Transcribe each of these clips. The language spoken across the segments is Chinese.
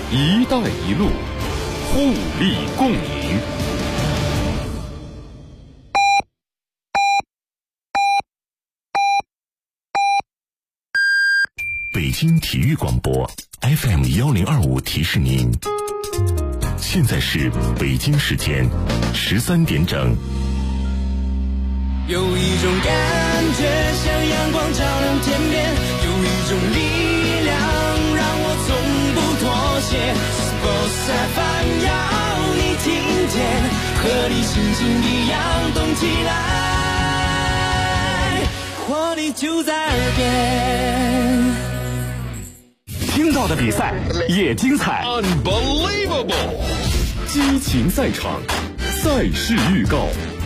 一带一路，互利共赢。 北京体育广播 FM1025 提示您，现在是北京时间13点整。 有一种感觉像阳光照亮天边，有一种力量让我从不妥协。Sports FM 要你听见，和你心情一样动起来，活力就在耳边。 听到的比赛也精彩 Unbelievable！ 激情赛场，赛事预告。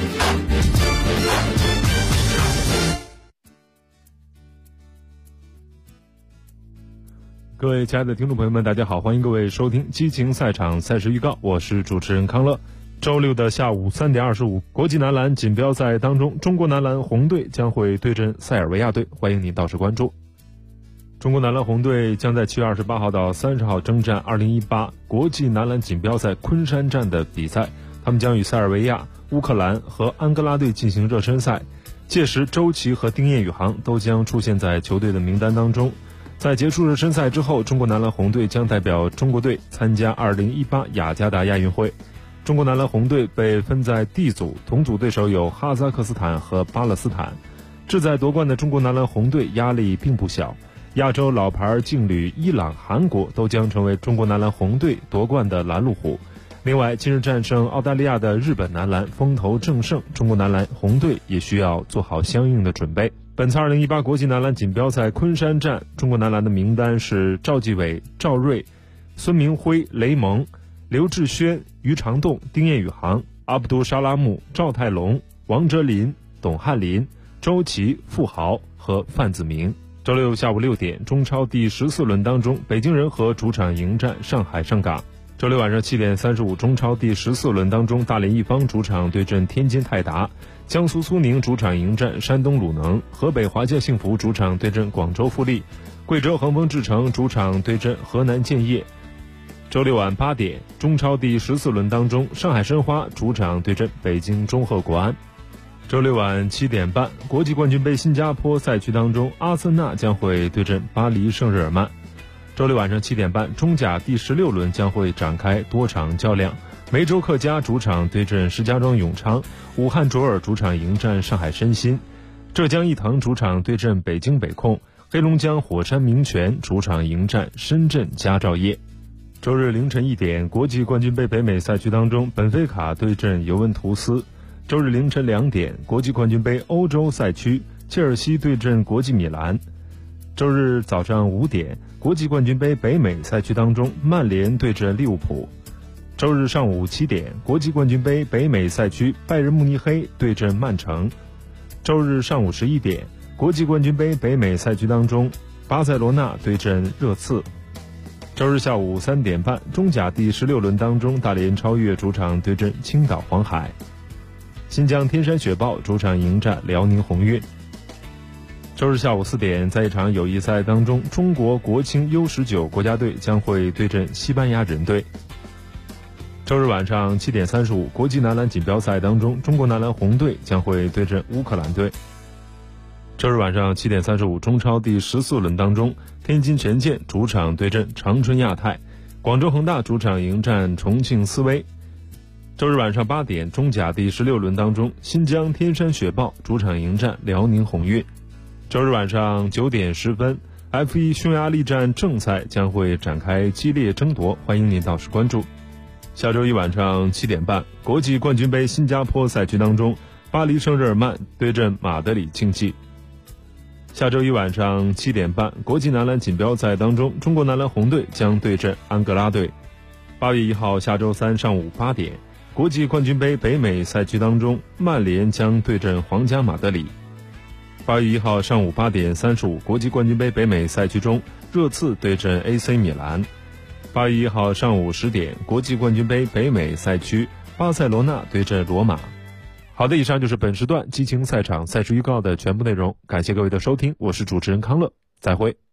各位亲爱的听众朋友们，大家好，欢迎各位收听激情赛场赛事预告，我是主持人康乐。周六的下午3点25，国际男篮锦标赛当中，中国男篮红队将会对阵塞尔维亚队，欢迎您到时关注。中国男篮红队将在7月28号到30号征战2018国际男篮锦标赛昆山站的比赛，他们将与塞尔维亚、乌克兰和安哥拉队进行热身赛，届时周琦和丁彦雨航都将出现在球队的名单当中。在结束热身赛之后，中国男篮红队将代表中国队参加2018雅加达亚运会。中国男篮红队被分在 D 组，同组对手有哈萨克斯坦和巴勒斯坦。志在夺冠的中国男篮红队压力并不小，亚洲老牌劲旅伊朗、韩国都将成为中国男篮红队夺冠的拦路虎。另外，近日战胜澳大利亚的日本男篮风头正盛，中国男篮红队也需要做好相应的准备。本次2018国际男篮锦标赛昆山站，中国男篮的名单是赵继伟、赵睿、孙明辉、雷蒙、刘志轩、于长栋、丁彦雨航、阿卜杜沙拉木、赵泰龙、王哲林、董翰林、周琦、傅豪和范子铭。周六下午6点，中超第14轮当中，北京人和主场迎战上海上港。周六晚上7点35，中超第14轮当中，大连一方主场对阵天津泰达，江苏苏宁主场迎战山东鲁能，河北华夏幸福主场对阵广州富力，贵州恒丰智诚主场对阵河南建业。周六晚8点，中超第14轮当中，上海申花主场对阵北京中赫国安。周六晚7点半，国际冠军杯新加坡赛区当中，阿森纳将会对阵巴黎圣日耳曼。周六晚上7点半，中甲第16轮将会展开多场较量，梅州客家主场对阵石家庄永昌，武汉卓尔主场迎战上海申鑫，浙江毅腾主场对阵北京北控，黑龙江火山明泉主场迎战深圳佳兆业。周日凌晨1点，国际冠军杯北美赛区当中，本菲卡对阵尤文图斯。周日凌晨2点，国际冠军杯欧洲赛区，切尔西对阵国际米兰。周日早上5点，国际冠军杯北美赛区当中，曼联对阵利物浦。周日上午7点，国际冠军杯北美赛区，拜仁慕尼黑对阵曼城。周日上午11点，国际冠军杯北美赛区当中，巴塞罗那对阵热刺。周日下午3点半，中甲第16轮当中，大连超越主场对阵青岛黄海。新疆天山雪豹主场迎战辽宁宏运。周日下午4点，在一场友谊赛当中，中国国青 U19 国家队将会对阵西班牙人队。周日晚上7点35，国际男篮锦标赛当中，中国男篮红队将会对阵乌克兰队。周日晚上7点35，中超第14轮当中，天津权健主场对阵长春亚泰，广州恒大主场迎战重庆斯威。周日晚上8点，中甲第16轮当中，新疆天山雪豹主场迎战辽宁宏运。周日晚上9点10分 ，F1 匈牙利站正赛将会展开激烈争夺，欢迎您到时关注。下周一晚上7点半，国际冠军杯新加坡赛区当中，巴黎圣日耳曼对阵马德里竞技。下周一晚上7点半，国际男篮锦标赛当中，中国男篮红队将对阵安哥拉队。8月1号下周三上午8点，国际冠军杯北美赛区当中，曼联将对阵皇家马德里。8月1号上午8点35，国际冠军杯北美赛区中，热刺对阵 AC 米兰。8月1号上午10点，国际冠军杯北美赛区，巴塞罗那对阵罗马。好的，以上就是本时段激情赛场赛事预告的全部内容，感谢各位的收听，我是主持人康乐，再会。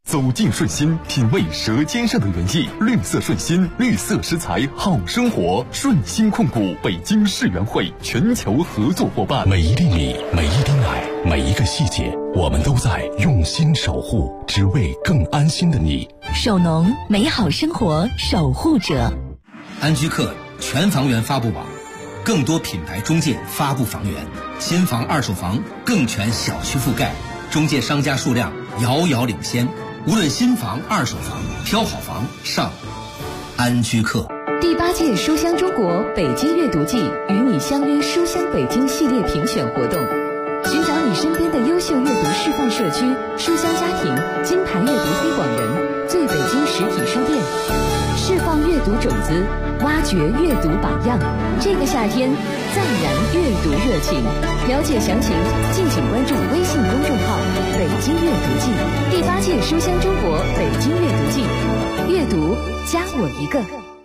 走进顺心，品味舌尖上的原意。绿色顺心，绿色食材好生活。顺心控股北京世园会全球合作伙伴。 每一粒米，每一滴奶，每一个细节，我们都在用心守护，只为更安心的你。 守农，美好生活守护者。 安居客全房源发布网，更多品牌中介发布房源，新房二手房更全小区覆盖，中介商家数量遥遥领先。无论新房、二手房，挑好房上安居客。 第8届书香中国北京阅读季与你相约书香北京系列评选活动，寻找你身边的优秀阅读示范社区、书香家庭、金牌阅读推广人、最北京实体书店，释放阅读种子，挖掘阅读榜样。这个夏天再燃阅读热情，了解详情敬请关注微信公众号北京阅读季。第8届书香中国北京阅读季，阅读加我一个。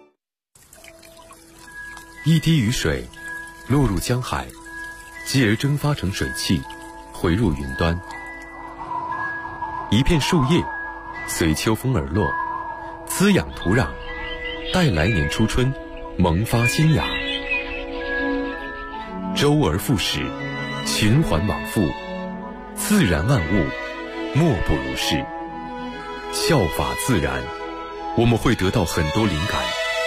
一滴雨水落入江海，继而蒸发成水汽，回入云端。一片树叶随秋风而落，滋养土壤，待来年初春萌发新芽。周而复始，循环往复，自然万物莫不如是。效法自然，我们会得到很多灵感。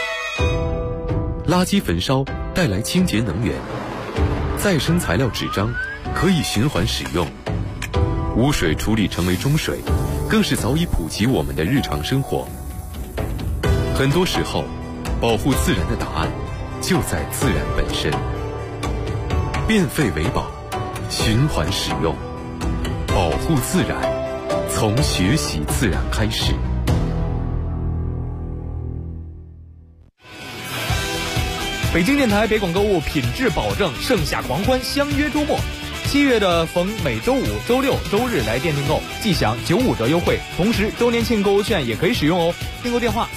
垃圾焚烧带来清洁能源，再生材料纸张可以循环使用，污水处理成为中水，更是早已普及我们的日常生活。很多时候，保护自然的答案就在自然本身。变废为宝，循环使用，保护自然，从学习自然开始。 北京电台北广购物品质保证，盛夏狂欢，相约周末。7月的逢每周五、周六、周日来店订购，即享95折优惠，同时周年庆购物券也可以使用哦。订购电话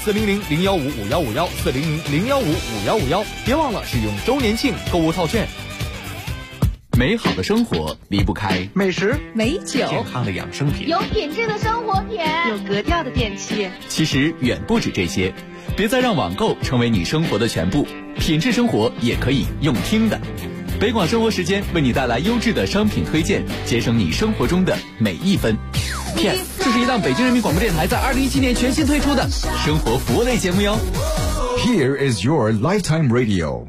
400-015-5151，400-015-5151，别忘了使用周年庆购物套券。 美好的生活离不开美食、 美酒、 健康的养生品， 有品质的生活品， 有格调的电器。 其实远不止这些，别再让网购成为你生活的全部，品质生活也可以用听的。北广生活时间为你带来优质的商品推荐，节省你生活中的每一分。P.S. 这是一档北京人民广播电台在2017年全新推出的生活服务类节目哟。 Here is your lifetime radio。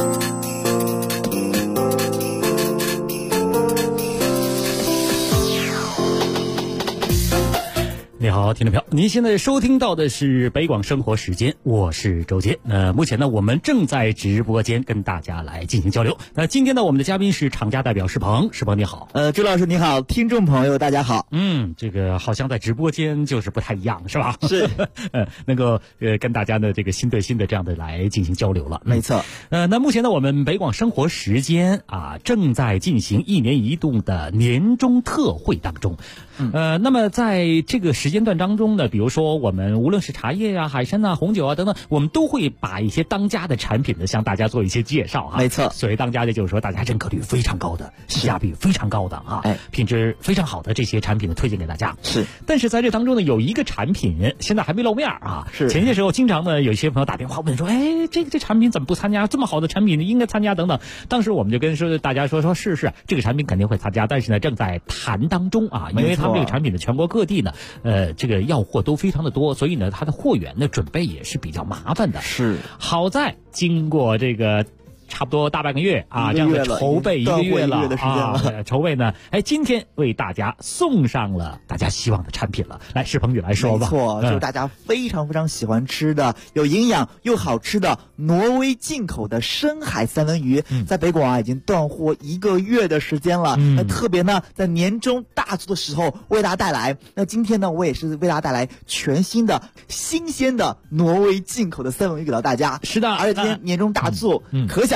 你好，听众朋友，您现在收听到的是北广生活时间，我是周杰。目前呢，我们正在直播间跟大家来进行交流。那今天呢，我们的嘉宾是厂家代表石鹏，石鹏你好。 周老师你好，听众朋友大家好。 这个好像在直播间就是不太一样，是吧？ 是， 能够跟大家的这个心对心的这样的来进行交流了。 没错。 那目前呢，我们北广生活时间正在进行1年1度的年终特惠当中。那么在这个时间段当中呢，比如说我们无论是茶叶啊、海参啊、红酒啊等等，我们都会把一些当家的产品呢向大家做一些介绍哈。 没错， 所谓当家的就是说大家认可率非常高的、性价比非常高的品质非常好的这些产品呢推荐给大家。 是， 但是在这当中呢，有一个产品现在还没露面啊。 是， 前些时候经常呢有一些朋友打电话问说，这产品怎么不参加？这么好的产品应该参加等等。当时我们就跟大家说是这个产品肯定会参加，但是呢正在谈当中啊，因为他们这个产品的全国各地呢，这个要货都非常的多，所以呢，它的货源的准备也是比较麻烦的。 是， 好在经过这个差不多大半个月这样的筹备1个月了筹备呢，今天为大家送上了大家希望的产品了。来，石鹏宇来说吧。 没错，就是大家非常非常喜欢吃的、有营养又好吃的挪威进口的深海三文鱼，在北广已经断货1个月的时间了。那特别呢，在年终大促的时候为大家带来。那今天呢，我也是为大家带来全新的、新鲜的挪威进口的三文鱼给到大家。 是的， 而且今天年终大促，可想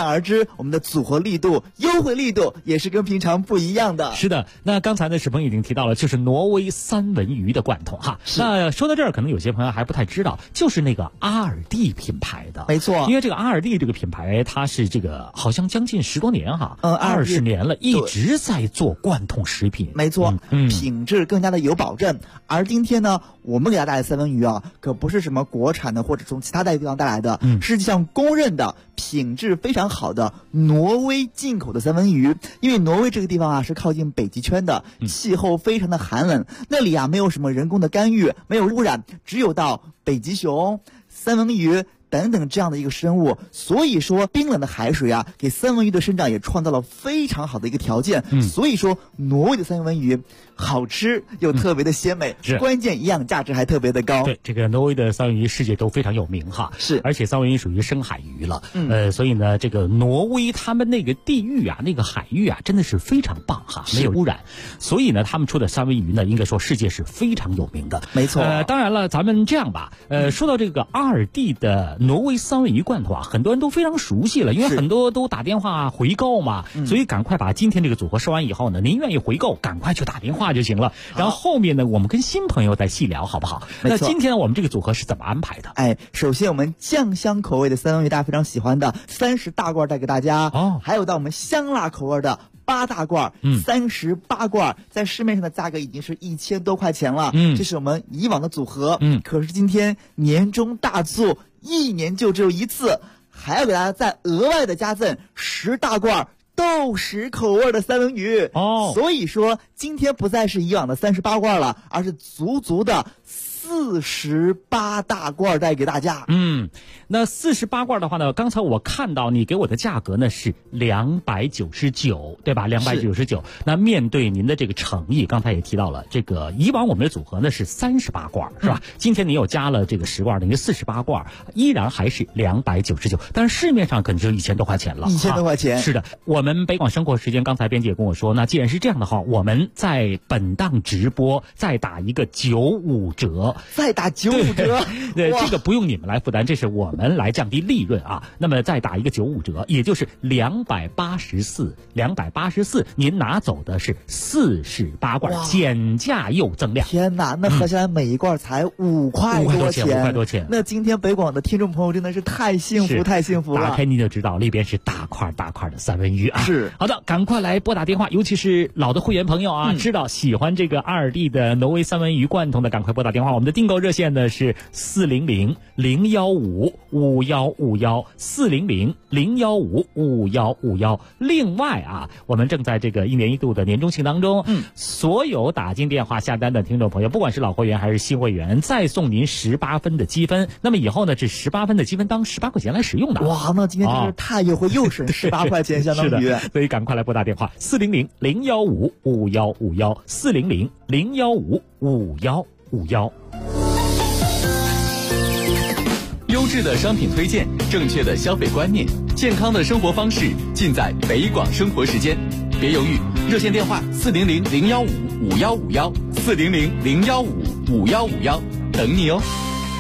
想而知，我们的组合力度、优惠力度也是跟平常不一样的。 是的，那刚才呢，史鹏已经提到了，就是挪威三文鱼的罐头哈。那说到这儿，可能有些朋友还不太知道，就是那个阿尔蒂品牌的。 没错， 因为这个阿尔蒂这个品牌，它是这个好像将近10多年哈，20年了，一直在做罐头食品。 没错，品质更加的有保证。而今天呢，我们给大家带来三文鱼啊，可不是什么国产的或者从其他地方带来的，实际上公认的品质非常好的挪威进口的三文鱼。因为挪威这个地方啊是靠近北极圈的，气候非常的寒冷，那里啊没有什么人工的干预，没有污染，只有到北极熊、三文鱼等等这样的一个生物，所以说冰冷的海水啊，给三文鱼的生长也创造了非常好的一个条件。所以说挪威的三文鱼好吃又特别的鲜美，关键营养价值还特别的高。 对，这个挪威的三文鱼世界都非常有名哈， 是， 而且三文鱼属于深海鱼了，所以呢，这个挪威他们那个地域啊，那个海域啊，真的是非常棒哈，没有污染，所以呢，他们出的三文鱼呢，应该说世界是非常有名的。 没错， 当然了，咱们这样吧，说到这个阿尔蒂的挪威三文鱼罐头啊，很多人都非常熟悉了，因为很多都打电话回购嘛，所以赶快把今天这个组合说完以后呢，您愿意回购，赶快去打电话就行了。然后后面呢，我们跟新朋友再细聊，好不好？那今天我们这个组合是怎么安排的？ 首先我们酱香口味的三文鱼，大家非常喜欢的30大罐带给大家，还有到我们香辣口味的8大罐，38罐，在市面上的价格已经是1000多块钱了。这是我们以往的组合。可是今天年终大促，1年就只有一次，还要给大家再额外的加赠10大罐豆豉口味的三文鱼。所以说今天不再是以往的38罐了，而是足足的48大罐带给大家。 那48罐的话呢，刚才我看到你给我的价格呢是299，对吧？299。那面对您的这个诚意，刚才也提到了，这个以往我们的组合呢是38罐，是吧？今天你又加了这个10罐，等于48罐，依然还是299，但是市面上可能就1000多块钱了。 1000多块钱。 是的，我们北广生活时间，刚才编辑也跟我说，那既然是这样的话，我们在本档直播再打一个95折。 再打95折， 对，这个不用你们来负担，这是我们来降低利润啊。那么再打一个95折，也就是284，您拿走的是48罐，减价又增量。 天哪，那合下来每一罐才5块多钱 ，5块多钱。 那今天北广的听众朋友真的是太幸福，太幸福了。 打开你就知道，里边是大块大块的三文鱼啊。 是， 好的，赶快来拨打电话，尤其是老的会员朋友啊，知道喜欢这个阿尔蒂的挪威三文鱼罐头的，赶快拨打电话。我们的订购热线呢是400-015-5151，400-015-5151。另外啊，我们正在这个1年1度的年终庆当中，所有打进电话下单的听众朋友，不管是老会员还是新会员，再送您18分的积分。那么以后呢，这18分的积分当18块钱来使用的。 哇，那今天真是太优惠，又省18块钱，相当于。 是的，所以赶快来拨打电话400-015-5151，400-015-5151。 优质的商品推荐，正确的消费观念，健康的生活方式，尽在北广生活时间。别犹豫，热线电话400-015-5151，400-015-5151，等你哦。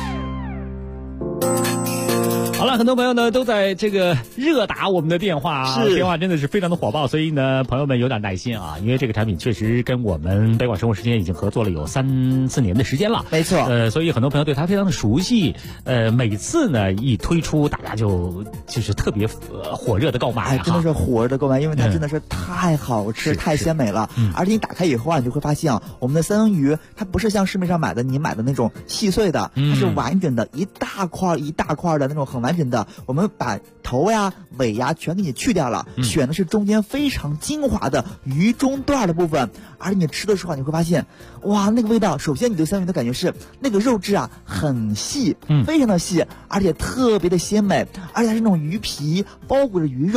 好了，很多朋友呢都在这个热打我们的电话啊，电话真的是非常的火爆，所以呢，朋友们有点耐心啊，因为这个产品确实跟我们北广生活时间已经合作了有3-4年的时间了， 没错。 所以很多朋友对它非常的熟悉，每次呢一推出，大家就是特别火热的购买， 真的是火热的购买，因为它真的是太好吃、太鲜美了。而且你打开以后啊，你就会发现啊，我们的三文鱼它不是像市面上你买的那种细碎的，它是完整的，一大块一大块的那种很完整的。我们把头呀、尾呀全给你去掉了，选的是中间非常精华的鱼中段的部分。而你吃的时候你会发现，哇，那个味道，首先你对三文鱼的感觉是那个肉质啊很细，非常的细，而且特别的鲜美，而且它是那种鱼皮包裹着鱼肉，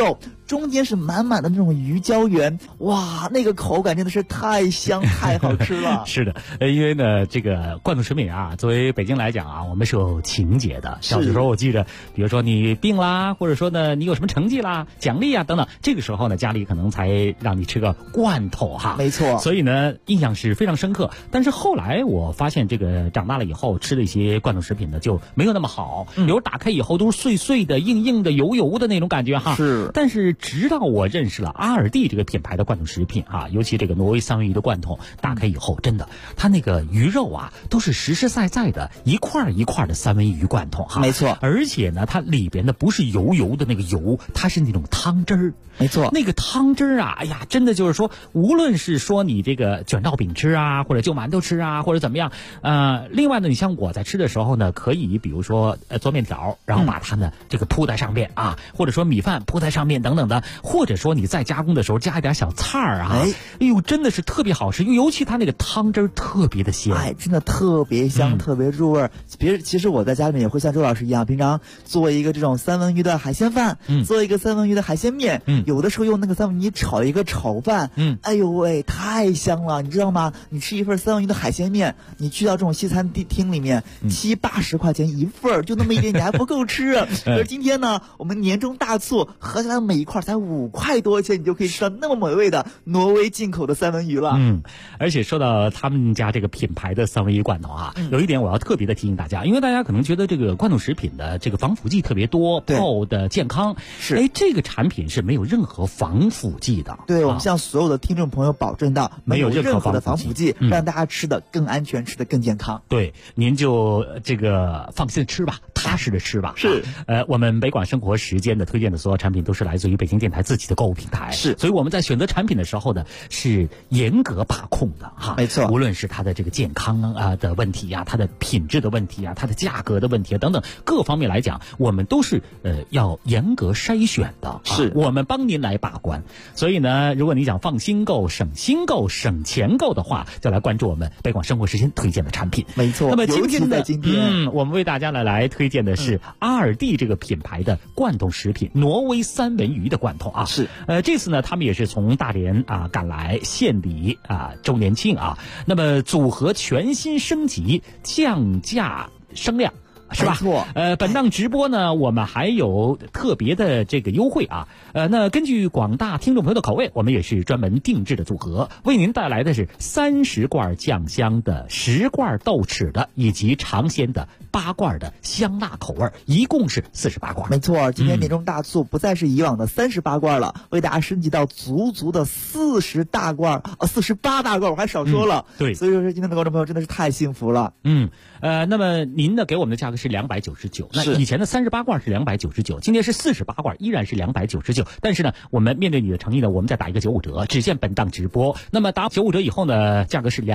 中间是满满的那种鱼胶原，哇，那个口感真的是太香太好吃了。 是的，因为呢，这个罐头食品啊，作为北京来讲啊，我们是有情节的。小的时候我记着，比如说你病啦，或者说呢你有什么成绩啦、奖励啊等等，这个时候呢家里可能才让你吃个罐头哈。 没错。 所以呢印象是非常深刻。但是后来我发现这个长大了以后吃的一些罐头食品呢就没有那么好，有时候打开以后都是碎碎的、硬硬的、油油的那种感觉哈。 是。 但是直到我认识了阿尔蒂这个品牌的罐头食品啊，尤其这个挪威三文鱼的罐头，打开以后真的，它那个鱼肉啊都是实实在在的一块一块的三文鱼罐头哈。 没错。 而且呢，它里边的不是油油的那个油，它是那种汤汁儿。 没错。 那个汤汁儿啊，哎呀，真的就是说，无论是说你这个卷烙饼吃啊，或者就馒头吃啊，或者怎么样，另外呢，你像我在吃的时候呢，可以比如说做面条，然后把它呢这个铺在上面啊，或者说米饭铺在上面等等的，或者说你在加工的时候加一点小菜儿啊，哎呦，真的是特别好吃，尤其它那个汤汁儿特别的鲜， 哎，真的特别香，特别入味儿。其实我在家里面也会像周老师一样，平常做一个这种三文鱼的海鲜饭，做一个三文鱼的海鲜面，有的时候用那个三文鱼炒一个炒饭，哎呦喂，太香了，你知道吗？你吃一份三文鱼的海鲜面，你去到这种西餐厅里面，70-80块钱一份，就那么一点点还不够吃。可是今天呢，我们年终大促，合起来每一块才5块多钱，你就可以吃到那么美味的挪威进口的三文鱼了。 而且说到他们家这个品牌的三文鱼罐头啊，有一点我要特别的提醒大家，因为大家可能觉得这个罐头食品的这个防腐剂特别多，泡的健康， 是， 这个产品是没有任何防腐剂的。 对，我们向所有的听众朋友保证到， 没有任何的防腐剂，让大家吃的更安全，吃的更健康。 对，您就这个放心吃吧，踏实的吃吧。 是， 我们北广生活时间的推荐的所有产品都是来自于北京电台自己的购物平台， 是， 所以我们在选择产品的时候呢，是严格把控的哈。 没错， 无论是它的这个健康的问题啊，它的品质的问题啊，它的价格的问题啊等等各方面来讲，我们都是要严格筛选的， 是， 我们帮您来把关。所以呢，如果你想放心购、省心购、省钱购的话，就来关注我们北广生活时间推荐的产品。 没错。 那么今天我们为大家来推荐的是阿尔蒂这个品牌的罐头食品，挪威三文鱼的罐头啊。 是。 这次呢，他们也是从大连赶来献礼周年庆啊。那么组合全新升级，降价升量。是吧？ 没错。 本档直播呢，我们还有特别的这个优惠啊。那根据广大听众朋友的口味，我们也是专门定制的组合，为您带来的是30罐酱香的、10罐豆豉的，以及尝鲜的8罐的香辣口味，一共是48罐。 没错，今天年终大促不再是以往的38罐了，为大家升级到足的48大罐，我还少说了。 对， 所以说今天的观众朋友真的是太幸福了。 那么您呢给我们的价格是299，那以前的38罐是299，今天是48罐，依然是299。但是呢，我们面对你的诚意呢，我们再打一个95折，只限本档直播。那么打95折以后呢，价格是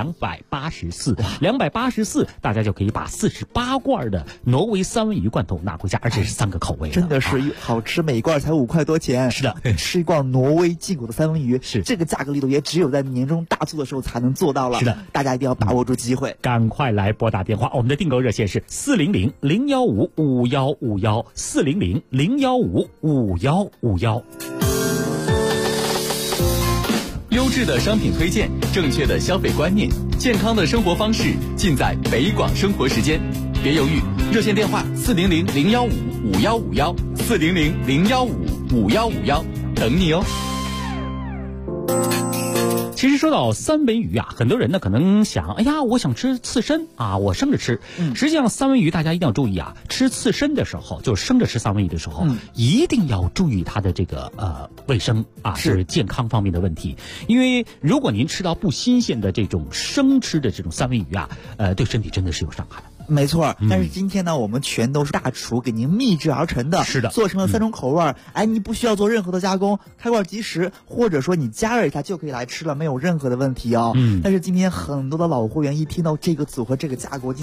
284，大家就可以把48罐的挪威三文鱼罐头拿回家，而且是3个口味， 真的是好吃，每一罐才5块多钱。 是的， 吃一罐挪威进口的三文鱼， 是这个价格力度也只有在年终大促的时候才能做到了。 是的， 大家一定要把握住机会， 赶快来拨打电话。我们的订购热线是400-015-5151，400-015-5151。 优质的商品推荐，正确的消费观念，健康的生活方式，尽在北广生活时间。别犹豫，热线电话400-015-5151，400-015-5151，等你哦。 其实说到三文鱼啊，很多人呢可能想，哎呀，我想吃刺身啊，我生着吃。实际上三文鱼大家一定要注意啊，吃刺身的时候，就是生着吃三文鱼的时候，一定要注意它的这个卫生啊，是健康方面的问题。因为如果您吃到不新鲜的这种生吃的这种三文鱼啊，对身体真的是有伤害。 没错，但是今天呢，我们全都是大厨给您秘制而成的， 是的， 做成了3种口味，你不需要做任何的加工，开罐即食，或者说你加热一下就可以来吃了，没有任何的问题哦。但是今天很多的老会员一听到这个组合这个价格，我今天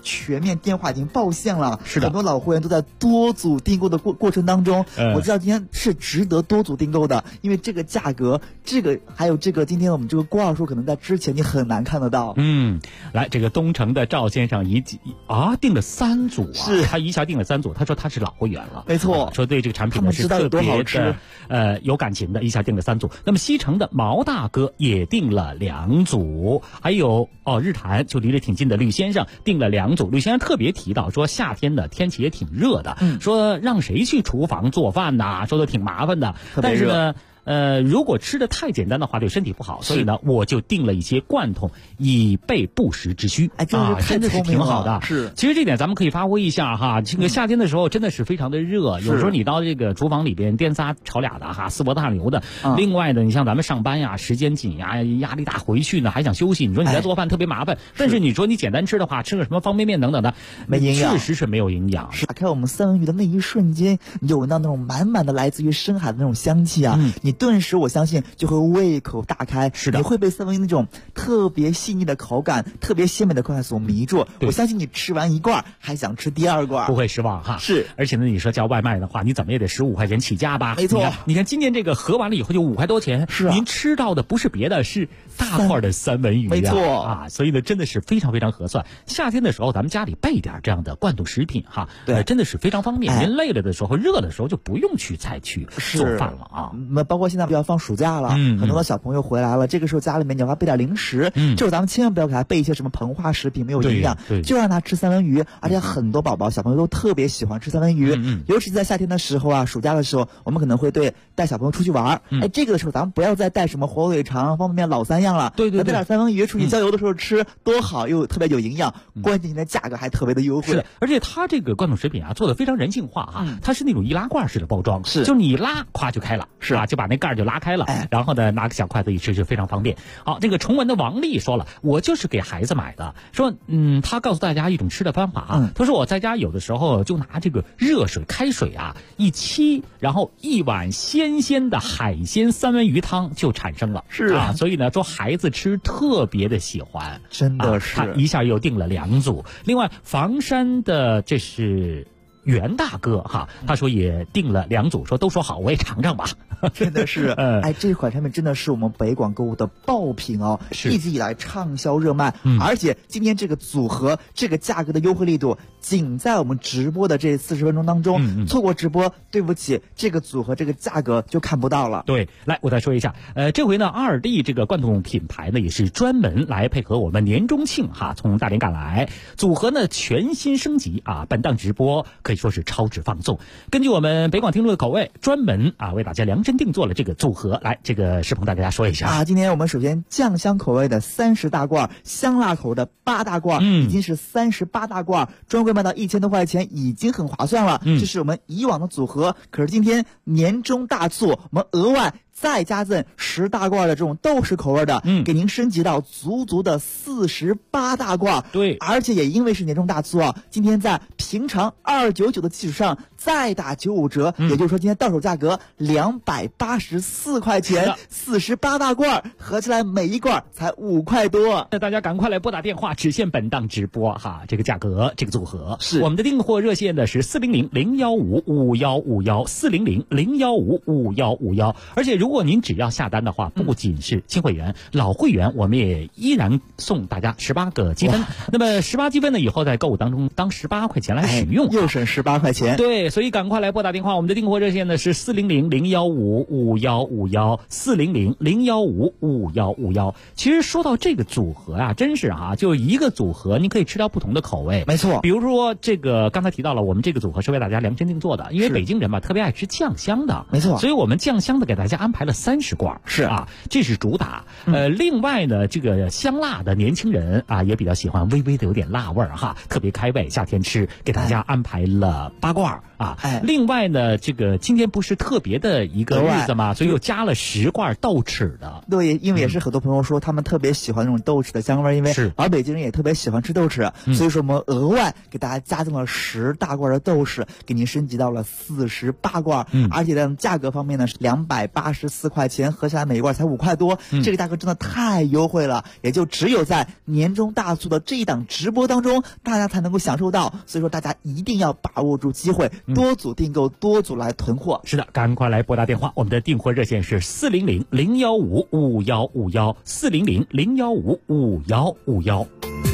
全面电话已经爆线了。 是的， 很多老会员都在多组订购的过程当中，我知道今天是值得多组订购的，因为这个价格，还有今天我们这个挂数可能在之前你很难看得到。 来，这个东城的赵先生订了3组啊， 是他一下订了3组，他说他是老会员了， 没错， 说对这个产品呢是特别的有感情的，一下订了3组。那么西城的毛大哥也订了2组，还有日坛就离得挺近的吕先生订了2组。吕先生特别提到说，夏天的天气也挺热的，说让谁去厨房做饭呐，说的挺麻烦的，但是呢。如果吃的太简单的话，对身体不好，所以呢，我就订了一些罐头，以备不时之需。真的是挺好的。 是， 其实这点咱们可以发挥一下哈。这个夏天的时候真的是非常的热，有时候你到这个厨房里边颠仨炒俩的哈，四波大流的。另外呢，你像咱们上班呀，时间紧呀，压力大，回去呢还想休息，你说你在做饭特别麻烦。但是你说你简单吃的话，吃个什么方便面等等的， 没营养， 确实是没有营养。 打开我们三文鱼的那一瞬间，你就闻到那种满满的来自于深海的那种香气啊！你顿时我相信就会胃口大开， 是的， 你会被三文鱼那种特别细腻的口感、特别鲜美的口感所迷住。我相信你吃完1罐还想吃第2罐， 不会失望哈。 是， 而且呢，你说叫外卖的话，你怎么也得15块钱起价吧？ 没错， 你看今年这个合完了以后就5块多钱， 是啊， 您吃到的不是别的，是大块的三文鱼， 没错啊，所以呢，真的是非常非常合算。夏天的时候，咱们家里备点这样的罐头食品哈， 对， 真的是非常方便。您累了的时候、热的时候就不用去再去做饭了啊。 那包括现在要放暑假了，很多的小朋友回来了，这个时候家里面你要给他备点零食，这时候咱们千万不要给他备一些什么膨化食品，没有营养，就让他吃三文鱼。而且很多小朋友都特别喜欢吃三文鱼，尤其在夏天的时候啊，暑假的时候，我们可能会带小朋友出去玩，这个的时候咱们不要再带什么火腿肠、方便面老3样了， 对， 带点三文鱼出去郊游的时候吃，多好又特别有营养，关键现在价格还特别的优惠。 是的，而且它这个罐头食品啊做的非常人性化啊，它是那种易拉罐式的包装， 是， 就你一拉，咵就开了，是啊，就把那盖就拉开了，然后呢拿个小筷子一吃就非常方便。好，这个崇文的王丽说了，我就是给孩子买的，说他告诉大家一种吃的方法啊，他说我在家有的时候就拿这个热水开水啊一沏，然后1碗鲜鲜的海鲜三文鱼汤就产生了， 是啊， 所以呢说孩子吃特别的喜欢， 真的是， 他一下又订了2组。另外房山的这是袁大哥哈，他说也订了2组，说都说好，我也尝尝吧。 真的是，这款产品真的是我们北广购物的爆品哦，一直以来畅销热卖，而且今天这个组合这个价格的优惠力度，仅在我们直播的这40分钟当中，错过直播，对不起，这个组合这个价格就看不到了。 对，来我再说一下，这回呢2D 这个罐头品牌呢也是专门来配合我们年中庆哈，从大连赶来，组合呢全新升级啊，本档直播可以说是超值放送。根据我们北广听众的口味，专门为大家量身定做了这个组合。来，这个世鹏大家说一下啊。今天我们首先酱香口味的30大罐，香辣口的8大罐，已经是38大罐，专柜卖到1000多块钱，已经很划算了。这是我们以往的组合，可是今天年终大促，我们额外再加赠10大罐的这种豆豉口味的，给您升级到足的48大罐。 对， 而且也因为是年终大促啊，今天在平常299的基础上再打95折，也就是说今天到手价格284块钱，48大罐合起来每一罐才5块多。 那大家赶快来拨打电话，只限本档直播哈，这个价格这个组合是我们的订货热线的是400-015-5151，400-015-5151。而且如果您只要下单的话，不仅是新会员，老会员我们也依然送大家18个积分。那么18积分呢，以后在购物当中当18块钱来使用， 又省18块钱。 对，所以赶快来拨打电话，我们的订货热线呢是400-015-5151，400-015-5151。其实说到这个组合啊，真是就一个组合你可以吃到不同的口味。 没错， 比如说这个刚才提到了，我们这个组合是为大家量身定做的，因为北京人嘛特别爱吃酱香的， 没错， 所以我们酱香的给大家安排了30罐， 是啊， 这是主打。另外呢，这个香辣的年轻人也比较喜欢微微的有点辣味哈，特别开胃，夏天吃，给大家安排了8罐啊。另外呢，这个今天不是特别的一个日子嘛，所以又加了10罐豆豉的。 对，因为也是很多朋友说他们特别喜欢那种豆豉的香味，因为老北京人也特别喜欢吃豆豉，所以说我们额外给大家加进了10大罐的豆豉，给您升级到了48罐，而且呢价格方面呢是284块钱，合下来每一罐才5块多，这个价格真的太优惠了，也就只有在年终大促的这一档直播当中，大家才能够享受到。所以说大家一定要把握住机会，多组订购，多组来囤货。 是的，赶快来拨打电话，我们的订货热线是400-015-5151，400-015-5151。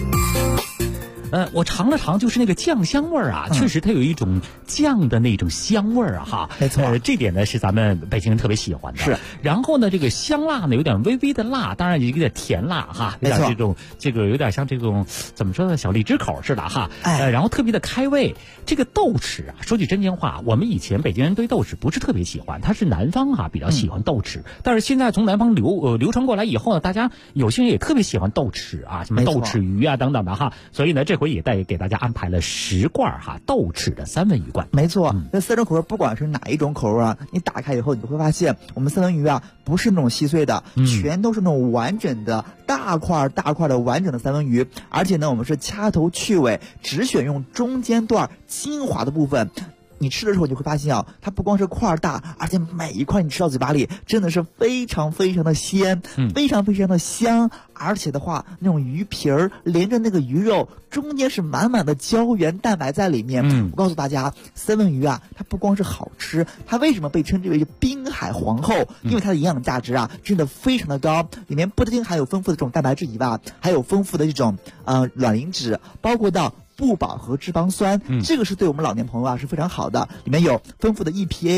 我尝了尝，就是那个酱香味儿啊，确实它有一种酱的那种香味儿啊，哈， 没错， 这点呢是咱们北京人特别喜欢的。 是， 然后呢，这个香辣呢有点微微的辣，当然有点甜辣哈，有点这个有点像这种怎么说呢，小荔枝口似的哈，然后特别的开胃。这个豆豉啊，说句真心话，我们以前北京人对豆豉不是特别喜欢，它是南方哈比较喜欢豆豉，但是现在从南方流传过来以后呢，大家有些人也特别喜欢豆豉啊，什么豆豉鱼啊等等的哈，所以呢这回也给大家安排了10罐哈豆豉的三文鱼罐。 没错，这3种口味不管是哪一种口味啊，你打开以后你就会发现，我们三文鱼啊不是那种细碎的，全都是那种完整的大块的完整的三文鱼，而且呢我们是掐头去尾，只选用中间段精华的部分。你吃的时候你会发现啊，它不光是块大，而且每一块你吃到嘴巴里真的是非常非常的鲜，非常非常的香，而且的话那种鱼皮儿连着那个鱼肉中间是满满的胶原蛋白在里面。我告诉大家，三文鱼啊它不光是好吃，它为什么被称之为滨海皇后，因为它的营养价值啊真的非常的高，里面不仅含有丰富的这种蛋白质以外，还有丰富的这种卵磷脂，包括到不饱和脂肪酸，这个是对我们老年朋友啊是非常好的，里面有丰富的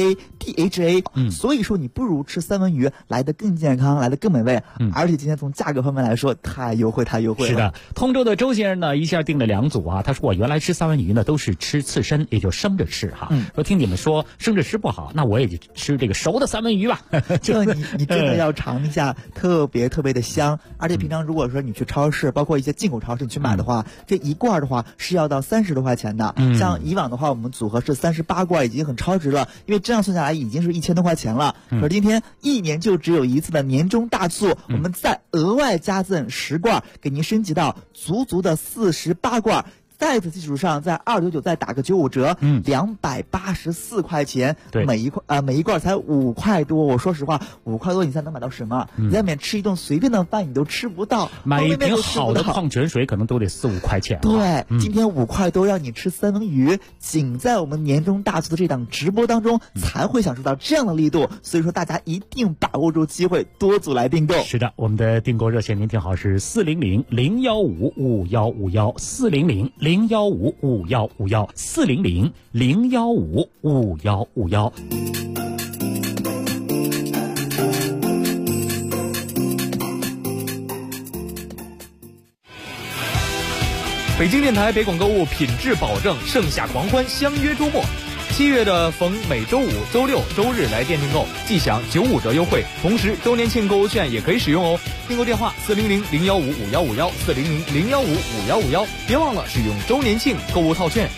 EPA、DHA，所以说你不如吃三文鱼来得更健康，来得更美味，而且今天从价格方面来说太优惠了。 是的，通州的周先生呢一下订了2组啊，他说我原来吃三文鱼呢都是吃刺身，也就生着吃哈，说听你们说生着吃不好，那我也就吃这个熟的三文鱼吧。 这你真的要尝一下，特别特别的香，而且平常如果说你去超市，包括一些进口超市你去买的话，这一罐的话是要到30多块钱的，像以往的话我们组合是38罐，已经很超值了，因为这样算下来已经是1000多块钱了。可是今天一年就只有一次的年终大促，我们再额外加赠10罐，给您升级到足的48罐。在此基础上，在299再打个95折，284块钱，每一罐才5块多。我说实话，5块多你才能买到什么？你在外面吃一顿随便的饭你都吃不到， 买一瓶好的矿泉水可能都得4、5块钱。 对，今天5块多让你吃三文鱼，仅在我们年终大促的这档直播当中才会享受到这样的力度，所以说大家一定把握住机会，多组来订购。 是的，我们的订购热线您听好是400-015-5151，400-015-5151。 北京电台北广购物品质保证，盛夏狂欢，相约周末。7月的逢每周五、周六、周日来店订购，即享95折优惠，同时周年庆购物券也可以使用哦。订购电话400-015-5151，400-015-5151，别忘了使用周年庆购物套券。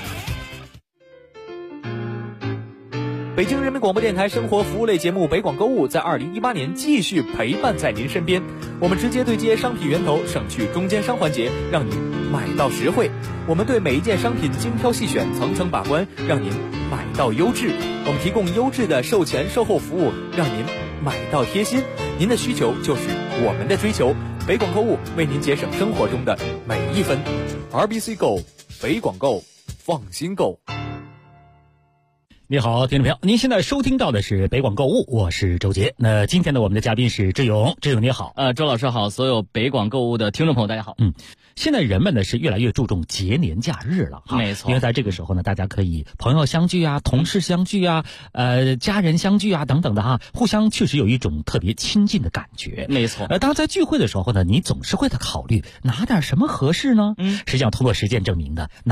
北京人民广播电台生活服务类节目《北广购物》在2018年继续陪伴在您身边。我们直接对接商品源头，省去中间商环节，让您买到实惠。我们对每一件商品精挑细选，层层把关，让您买到优质。我们提供优质的售前售后服务，让您买到贴心。您的需求就是我们的追求。北广购物为您节省生活中的每一分。RBC Go， 北广购，放心购。 你好，听众朋友，您现在收听到的是北广购物，我是周杰。那今天呢，我们的嘉宾是志勇，志勇你好。 周老师好，所有北广购物的听众朋友大家好。 现在人们呢是越来越注重节年假日了哈， 没错， 因为在这个时候呢，大家可以朋友相聚啊，同事相聚啊，家人相聚啊等等的哈，互相确实有一种特别亲近的感觉。 没错， 当然在聚会的时候呢，你总是会考虑拿点什么合适呢？实际上通过实践证明的，拿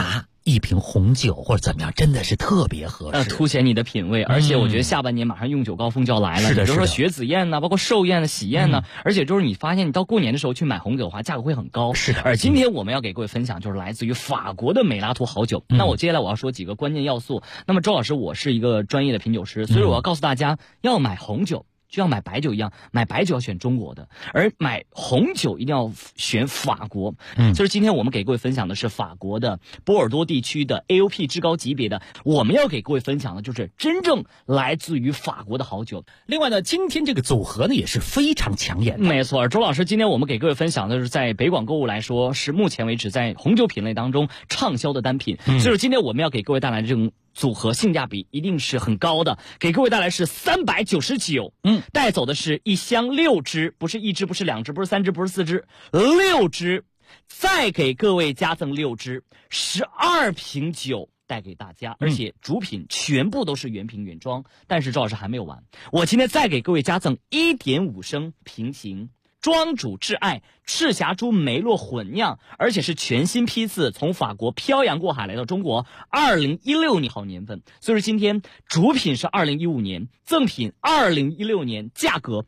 一瓶红酒或者怎么样，真的是特别合适， 凸显你的品味。而且我觉得下半年马上用酒高峰就要来了， 是的， 比如说雪子宴呢，包括寿宴、喜宴呢，而且就是你发现你到过年的时候去买红酒的话，价格会很高。 是的。 而今天我们要给各位分享就是来自于法国的美拉图好酒。那我接下来我要说几个关键要素。那么周老师，我是一个专业的品酒师，所以我要告诉大家，要买红酒就像买白酒一样，买白酒要选中国的，而买红酒一定要选法国。就是今天我们给各位分享的是法国的波尔多地区的 AOP 至高级别的，我们要给各位分享的就是真正来自于法国的好酒。 另外呢，今天这个组合呢也是非常抢眼的。 没错，周老师，今天我们给各位分享的是在北广购物来说，是目前为止在红酒品类当中畅销的单品。所以今天我们要给各位带来的这种组合性价比一定是很高的，给各位带来是399，带走的是一箱6支，不是1支，不是2支，不是3支，不是4支，6支，再给各位加赠6支，12瓶酒带给大家，而且主品全部都是原瓶原装。但是周老师还没有完，我今天再给各位加赠1.5升平行庄主挚爱赤霞珠梅洛混酿，而且是全新批次，从法国漂洋过海来到中国，2016年好年份。所以说今天主品是2015年，赠品2016年，价格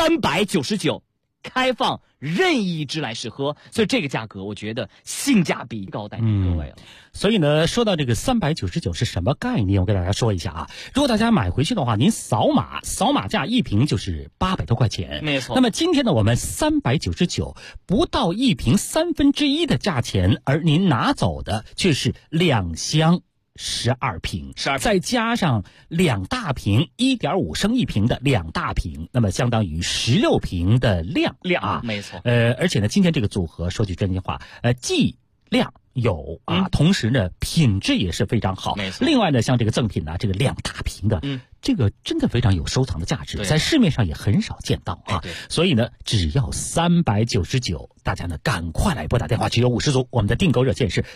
399，开放任意一支来试喝，所以这个价格我觉得性价比高，带给各位了。 所以呢，说到这个399是什么概念，我给大家说一下啊。如果大家买回去的话，您扫码价一瓶就是800多块钱， 没错。 那么今天呢，我们399不到一瓶1/3的价钱，而您拿走的却是2箱12瓶，再加上2大瓶1.5升一瓶的2大瓶，那么相当于16瓶的量啊， 没错。 而且呢，今天这个组合说句真心话，既量有啊，同时呢品质也是非常好。 没错。 另外呢，像这个赠品呢，这个2大瓶的，这个真的非常有收藏的价值，在市面上也很少见到啊。所以呢，只要399，大家呢赶快来拨打电话，只有50组。我们的订购热线是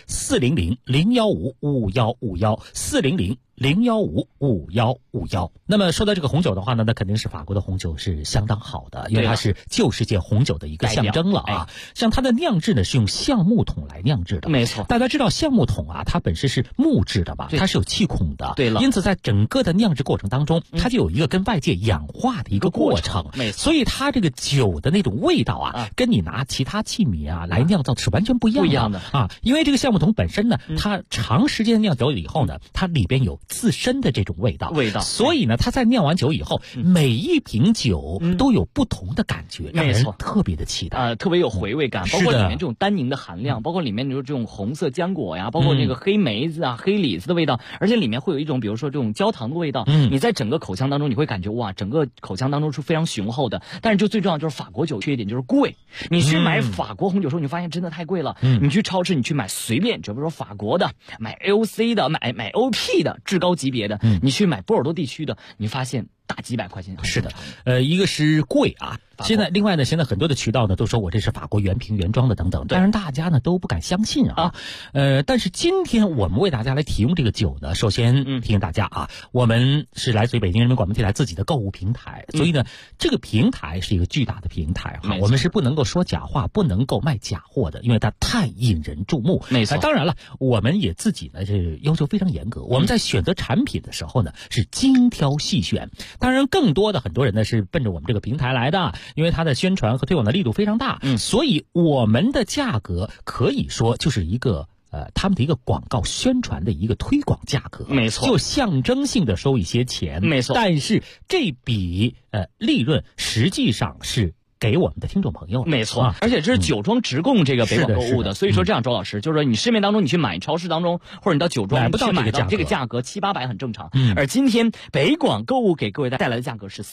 400-015-5151，400-015-5151。那么说到这个红酒的话呢，那肯定是法国的红酒是相当好的，因为它是旧世界红酒的一个象征了啊。像它的酿制呢是用橡木桶来酿制的， 没错。 大家知道橡木桶啊，它本身是木质的吧，它是有气孔的， 对了。 因此在整个的酿制过程当中，它就有一个跟外界氧化的一个过程， 没错。 所以它这个酒的那种味道啊，跟你拿其他器皿啊来酿造是完全不一样的啊。因为这个橡木桶本身呢，它长时间酿酒以后呢，它里边有自身的这种味道，所以呢，它在酿完酒以后，每一瓶酒都有不同的感觉，让人特别的期待， 特别有回味感，包括里面这种单宁的含量，包括里面就是这种红色浆果呀，包括那个黑梅子啊、黑李子的味道，而且里面会有一种比如说这种焦糖的味道，你在整个口腔当中你会感觉哇，整个口腔当中是非常雄厚的。但是就最重要就是法国酒缺点就是贵，你去买法国红酒的时候，你发现真的太贵了。你去超市你去买随便，比如说法国的，买 AOC 的，买 OP 的至高级别的，你去买波尔多地区的，你发现大几百块钱。 是的，一个是贵啊。现在另外呢，现在很多的渠道呢都说我这是法国原瓶原装的等等，当然大家呢都不敢相信啊。但是今天我们为大家来提供这个酒呢，首先提醒大家啊，我们是来自于北京人民广播电台自己的购物平台，所以呢，这个平台是一个巨大的平台啊，我们是不能够说假话，不能够卖假货的，因为它太引人注目。 没错。 当然了，我们也自己呢是要求非常严格，我们在选择产品的时候呢是精挑细选。当然，更多的很多人呢是奔着我们这个平台来的，因为它的宣传和推广的力度非常大，所以我们的价格可以说就是一个他们的一个广告宣传的一个推广价格， 没错， 就象征性的收一些钱， 没错。 但是这笔利润实际上是给我们的听众朋友， 没错。而且这是酒庄直供这个北广购物的，所以说这样，周老师就是说，你市面当中你去买，超市当中或者你到酒庄买不到这个价格700-800很正常。而今天北广购物给各位带来的价格是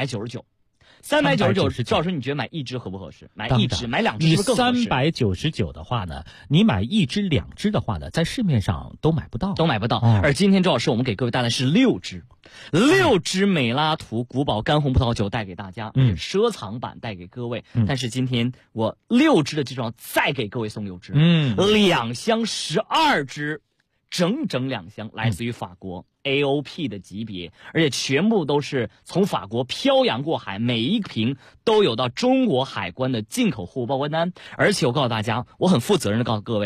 399。399，赵老师，你觉得买一支合不合适？买一支，买两支是不是更合适 ？399的话呢，你买一支、2支的话呢，在市面上都买不到， 而今天周老师，我们给各位带来是6支美拉图古堡干红葡萄酒带给大家，收藏版带给各位。但是今天我6支的基础上再给各位送6支，2箱12支。整2箱来自于法国 AOP 的级别，而且全部都是从法国漂洋过海，每一瓶都有到中国海关的进口货物报关单。而且我告诉大家，我很负责任的告诉各位，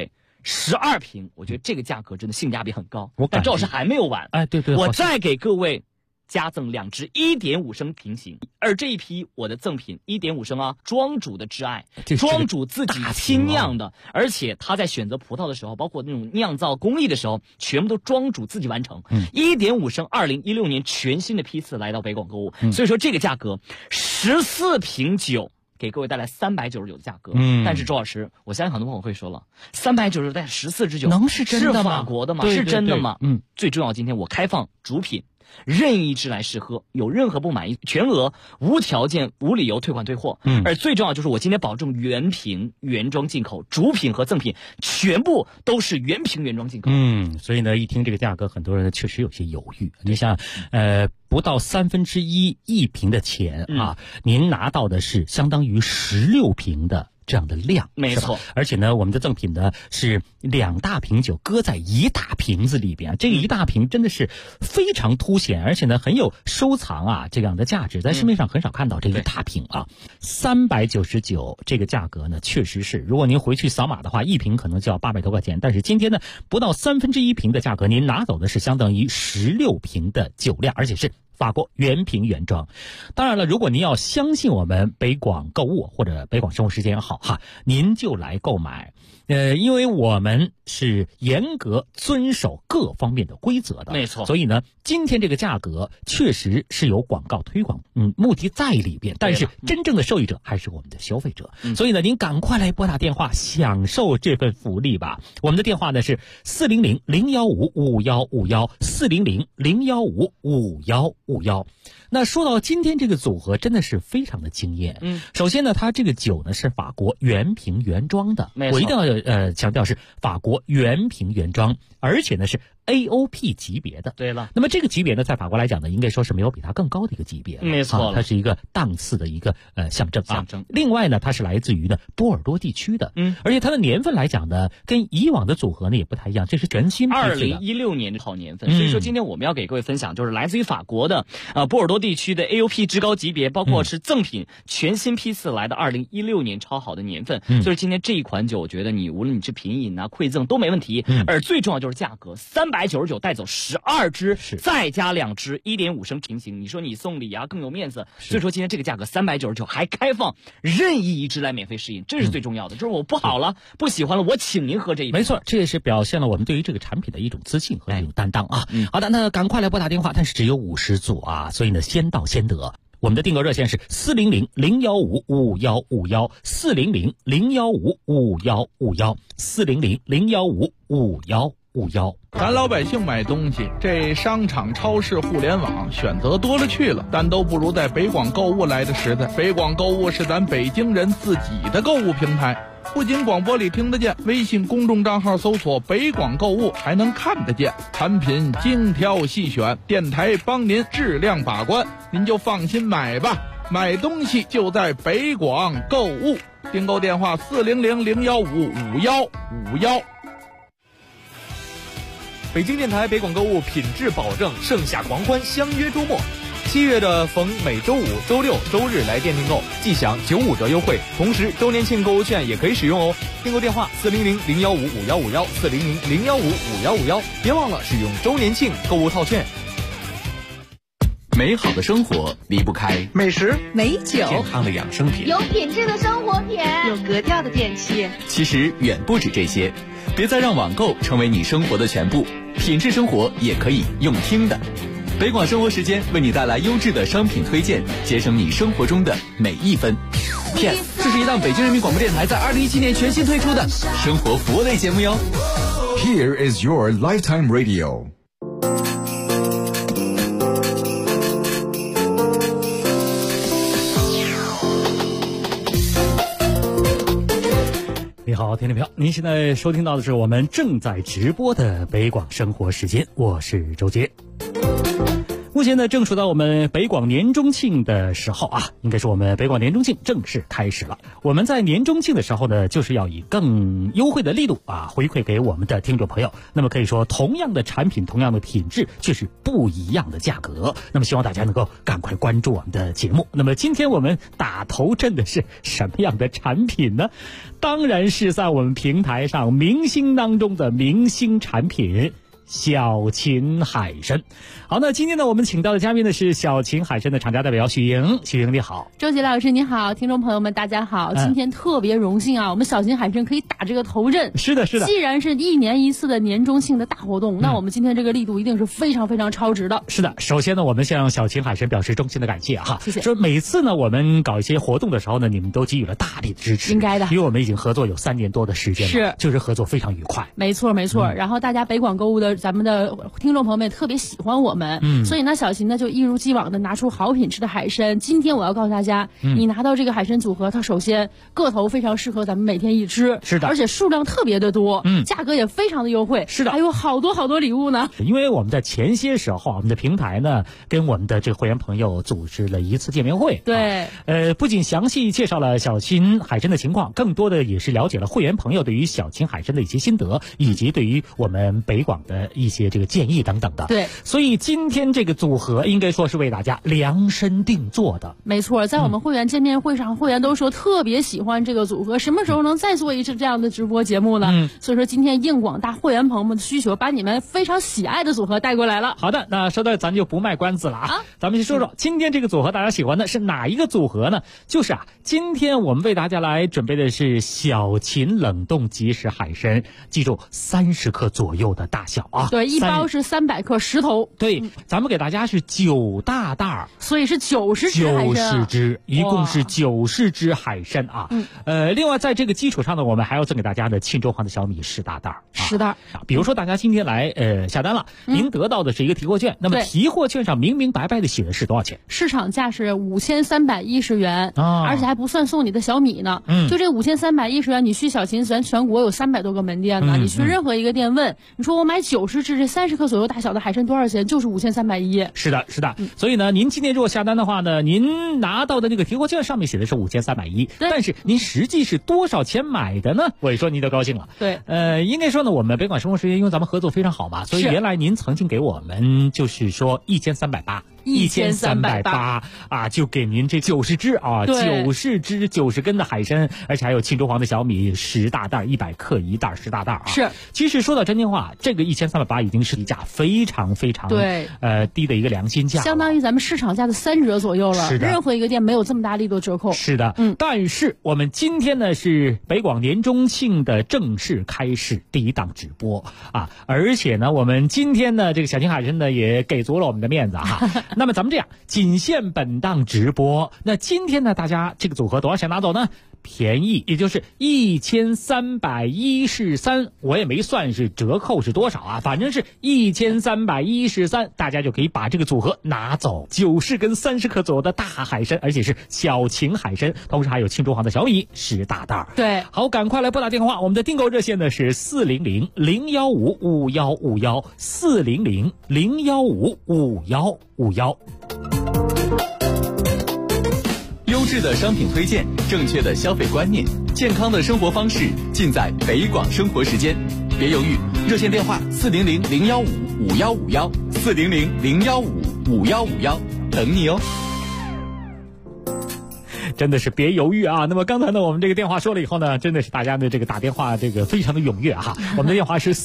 12瓶，我觉得这个价格真的性价比很高。 但赵老师还没有完， 哎，对， 我再给各位加赠2支1.5升瓶型，而这一批我的赠品1.5升啊，庄主的挚爱，庄主自己亲酿的，而且他在选择葡萄的时候，包括那种酿造工艺的时候，全部都庄主自己完成。1.5升2016年全新的批次来到北广购物，所以说这个价格14瓶酒。给各位带来399的价格，但是周老师，我相信很多朋友会说了，399带14支酒， 能是真的吗？ 是法国的吗？ 对是真的吗？最重要，今天我开放主品，任意一支来试喝，有任何不满意，全额无条件、无理由退款退货。而最重要就是我今天保证原瓶原装进口，主品和赠品全部都是原瓶原装进口。 所以呢，一听这个价格，很多人确实有些犹豫。你想，不到1/3一瓶的钱啊，您拿到的是相当于16瓶的这样的量， 没错。 而且呢，我们的赠品呢是2大瓶酒搁在1大瓶子里边，这个1大瓶真的是非常凸显，而且呢很有收藏啊这样的价值，在市面上很少看到这1大瓶啊。399这个价格呢，确实是，如果您回去扫码的话，一瓶可能就要800多块钱，但是今天呢，不到1/3瓶的价格，您拿走的是相当于16瓶的酒量，而且是法国原瓶原装。当然了，如果您要相信我们北广购物或者北广生活时间也好哈，您就来购买。因为我们是严格遵守各方面的规则的， 没错。 所以呢，今天这个价格确实是有广告推广，目的在里边，但是真正的受益者还是我们的消费者。所以呢，您赶快来拨打电话享受这份福利吧。我们的电话呢是400-015-5151，400-015-5151。那说到今天这个组合真的是非常的惊艳。首先呢，它这个酒呢是法国原瓶原装的，我一定要强调是法国原瓶原装，而且呢是 AOP 级别的。 对了， 那么这个级别呢，在法国来讲呢，应该说是没有比它更高的一个级别了。 没错， 它是一个档次的一个象征啊。另外呢，它是来自于呢波尔多地区的，而且它的年份来讲呢，跟以往的组合呢也不太一样，这是全新批次的 2016年的好年份。所以说今天我们要给各位分享，就是来自于法国的波尔多地区的 AOP 至高级别，包括是赠品全新批次来的2016年超好的年份。所以今天这一款酒，我觉得你无论你是品饮啊、馈赠都没问题。而最重要就是价格，399带走12支，再加2支1.5升瓶型，你说你送礼啊更有面子。所以说今天这个价格399，还开放任意一支来免费试饮，这是最重要的。就是我不好了，不喜欢了，我请您喝这一瓶。 没错，这也是表现了我们对于这个产品的一种自信和一种担当啊。好的，那赶快来拨打电话，但是只有50组啊，所以呢先到先得。我们的订购热线是400-015-5151，400-015-5151，400-015-5151。 咱老百姓买东西，这商场、超市、互联网选择多了去了，但都不如在北广购物来的实在。北广购物是咱北京人自己的购物平台，不仅广播里听得见，微信公众账号搜索北广购物还能看得见，产品精挑细选，电台帮您质量把关，您就放心买吧。买东西就在北广购物，订购电话400-015-5151。 北京电台北广购物品质保证，盛夏狂欢，相约周末。7月的逢每周五、周六、周日来店订购，即享95折优惠，同时周年庆购物券也可以使用哦。订购电话400-015-5151，400-015-5151，别忘了使用周年庆购物套券。 美好的生活离不开美食、 美酒、 健康的养生品、 有品质的生活品、 有格调的电器。 其实远不止这些，别再让网购成为你生活的全部，品质生活也可以用听的。北广生活时间为你带来优质的商品推荐，节省你生活中的每一分。Yes， 这是一档北京人民广播电台在2017年全新推出的生活服务类节目哟。 Here is your lifetime radio。 你好，听众朋友，您现在收听到的是我们正在直播的北广生活时间，我是周杰。目目前呢，正处到我们北广年中庆的时候啊，应该说我们北广年中庆正式开始了。我们在年中庆的时候呢，就是要以更优惠的力度啊，回馈给我们的听众朋友。那么可以说，同样的产品，同样的品质，却是不一样的价格。那么希望大家能够赶快关注我们的节目。那么今天我们打头阵的是什么样的产品呢？当然是在我们平台上明星当中的明星产品。小秦海参。好，那今天呢，我们请到的嘉宾呢是小秦海参的厂家代表许莹。许莹你好。 周杰老师你好，听众朋友们大家好。今天特别荣幸啊，我们小秦海参可以打这个头阵。 是的，是的。 既然是1年1次的年中庆的大活动，那我们今天这个力度一定是非常非常超值的。 是的，首先呢，我们向小秦海参表示衷心的感谢哈。 谢谢。 说每次呢，我们搞一些活动的时候呢，你们都给予了大力的支持。 应该的。 因为我们已经合作有3年多的时间了， 是， 就是合作非常愉快。 没错，没错。然后大家北广购物的咱们的听众朋友们也特别喜欢我们，所以呢，小秦呢就一如既往的拿出好品质的海参。今天我要告诉大家，你拿到这个海参组合，它首先个头非常适合咱们每天一吃， 是的， 而且数量特别的多，价格也非常的优惠， 是的， 还有好多好多礼物呢。 因为我们在前些时候，我们的平台呢跟我们的这个会员朋友组织了一次见面会， 对， 不仅详细介绍了小秦海参的情况，更多的也是了解了会员朋友对于小秦海参的一些心得，以及对于我们北广的一些这个建议等等的。 对， 所以今天这个组合应该说是为大家量身定做的。 没错，在我们会员见面会上，会员都说特别喜欢这个组合，什么时候能再做一次这样的直播节目呢？所以说今天应广大会员朋友们的需求，把你们非常喜爱的组合带过来了。 好的，那说到咱就不卖关子了啊，咱们先说说今天这个组合大家喜欢的是哪一个组合呢？就是今天我们为大家来准备的是小秦冷冻即食海参，记住30克左右的大小啊。 对，一包是300克10头。 对，咱们给大家是9大袋， 所以是90只海参。 90只，一共是90只海参啊。另外在这个基础上呢，我们还要赠给大家的庆州黄的小米10大袋。 10袋。 比如说大家今天来下单了，您得到的是一个提货券，那么提货券上明明白白的写的是多少钱？ 市场价是5310元，而且还不算送你的小米呢。就这5310元，你去小秦咱全国有300多个门店呢，你去任何一个店问，你说我买90只这30克左右大小的海参多少钱？就是5310。 是的，是的。所以呢，您今天如果下单的话呢，您拿到的那个提货券上面写的是5310，但是您实际是多少钱买的呢？我一说您就高兴了。 对， 应该说呢，我们北广生活时间因为咱们合作非常好嘛，所以原来您曾经给我们就是说1380啊，就给您这90只啊，90只90根的海参，而且还有庆州黄的小米10大袋，100克1袋10大袋啊。 是， 其实说到真心话，这个1380已经是一价非常非常低的一个良心价， 相当于咱们市场价的3折左右了。 是的， 任何一个店没有这么大力度折扣。 是的，但是我们今天呢是北广年中庆的正式开始第一档直播啊，而且呢我们今天呢这个小秦海参呢也给足了我们的面子哈。那么咱们这样，仅限本档直播。那今天呢大家这个组合多少钱拿走呢？便宜，也就是1313，我也没算是折扣是多少啊，反正是1313，大家就可以把这个组合拿走，90根30克左右的大海参，而且是小秦海参，同时还有庆州黄的小米10大袋。 对， 好，赶快来拨打电话，我们的订购热线呢是400-015-5151，400-015-5151。 优质的商品推荐，正确的消费观念，健康的生活方式，尽在北广生活时间。别犹豫，热线电话400-015-5151，400-015-5151，等你哦。 真的是别犹豫啊！那么刚才呢，我们这个电话说了以后呢，真的是大家的这个打电话这个非常的踊跃哈。我们的电话是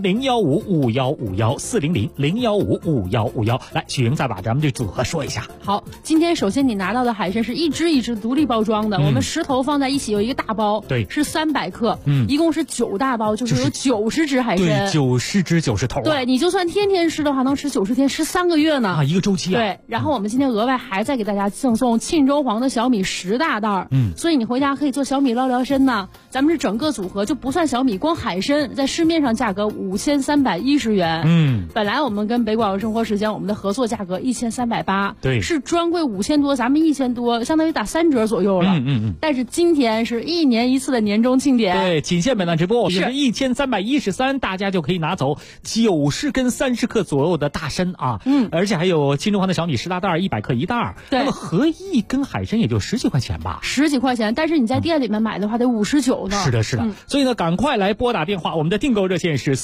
400-015-5151，400-015-5151。来，许莹再把咱们这组合说一下。 好，今天首先你拿到的海参是一只一只独立包装的，我们10头放在一起有一个大包， 对， 是300克，一共是9大包，就是有90只海参， 对，90只90头。 对，你就算天天吃的话，能吃90天，吃3个月呢啊，一个周期啊。 对，然后我们今天额外还再给大家赠送庆州黄的小米10 10大袋，所以你回家可以做小米捞聊参呢。咱们是整个组合就不算小米，光海参在市面上价格5310元。本来我们跟北广生活时间我们的合作价格1380， 对， 是专柜5000多，咱们1000多，相当于打3折左右了。但是今天是1年1次的年终庆典， 对，仅限本档直播，是1313，大家就可以拿走90根30克左右的大参啊，而且还有金中华的小米10大袋100克1袋， 对， 那么合一根海参也就10几块钱吧 ，10几块钱，但是你在店里面买的话得59呢。 是的，是的，所以呢，赶快来拨打电话，我们的订购热线是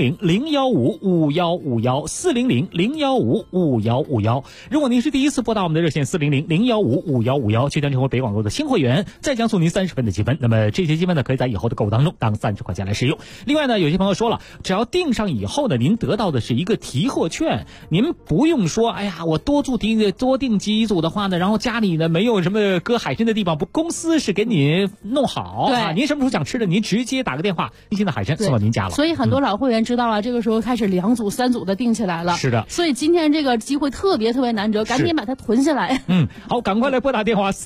400-015-5151，400-015-5151。如果您是第一次拨打我们的热线400-015-5151，就将成为北广购的新会员，再将送您30分的积分。那么这些积分呢，可以在以后的购物当中当30块钱来使用。另外呢，有些朋友说了，只要订上以后呢，您得到的是一个提货券，您不用说，哎呀，我多订几组的话呢，然后家里呢没有什么搁海参的地方，不，公司是给你弄好， 对， 您什么时候想吃的，您直接打个电话，新鲜的海参送到您家了。 所以很多老会员知道了，这个时候开始2组3组的订起来了。 是的， 所以今天这个机会特别难得，赶紧把它囤下来。 好，赶快来拨打电话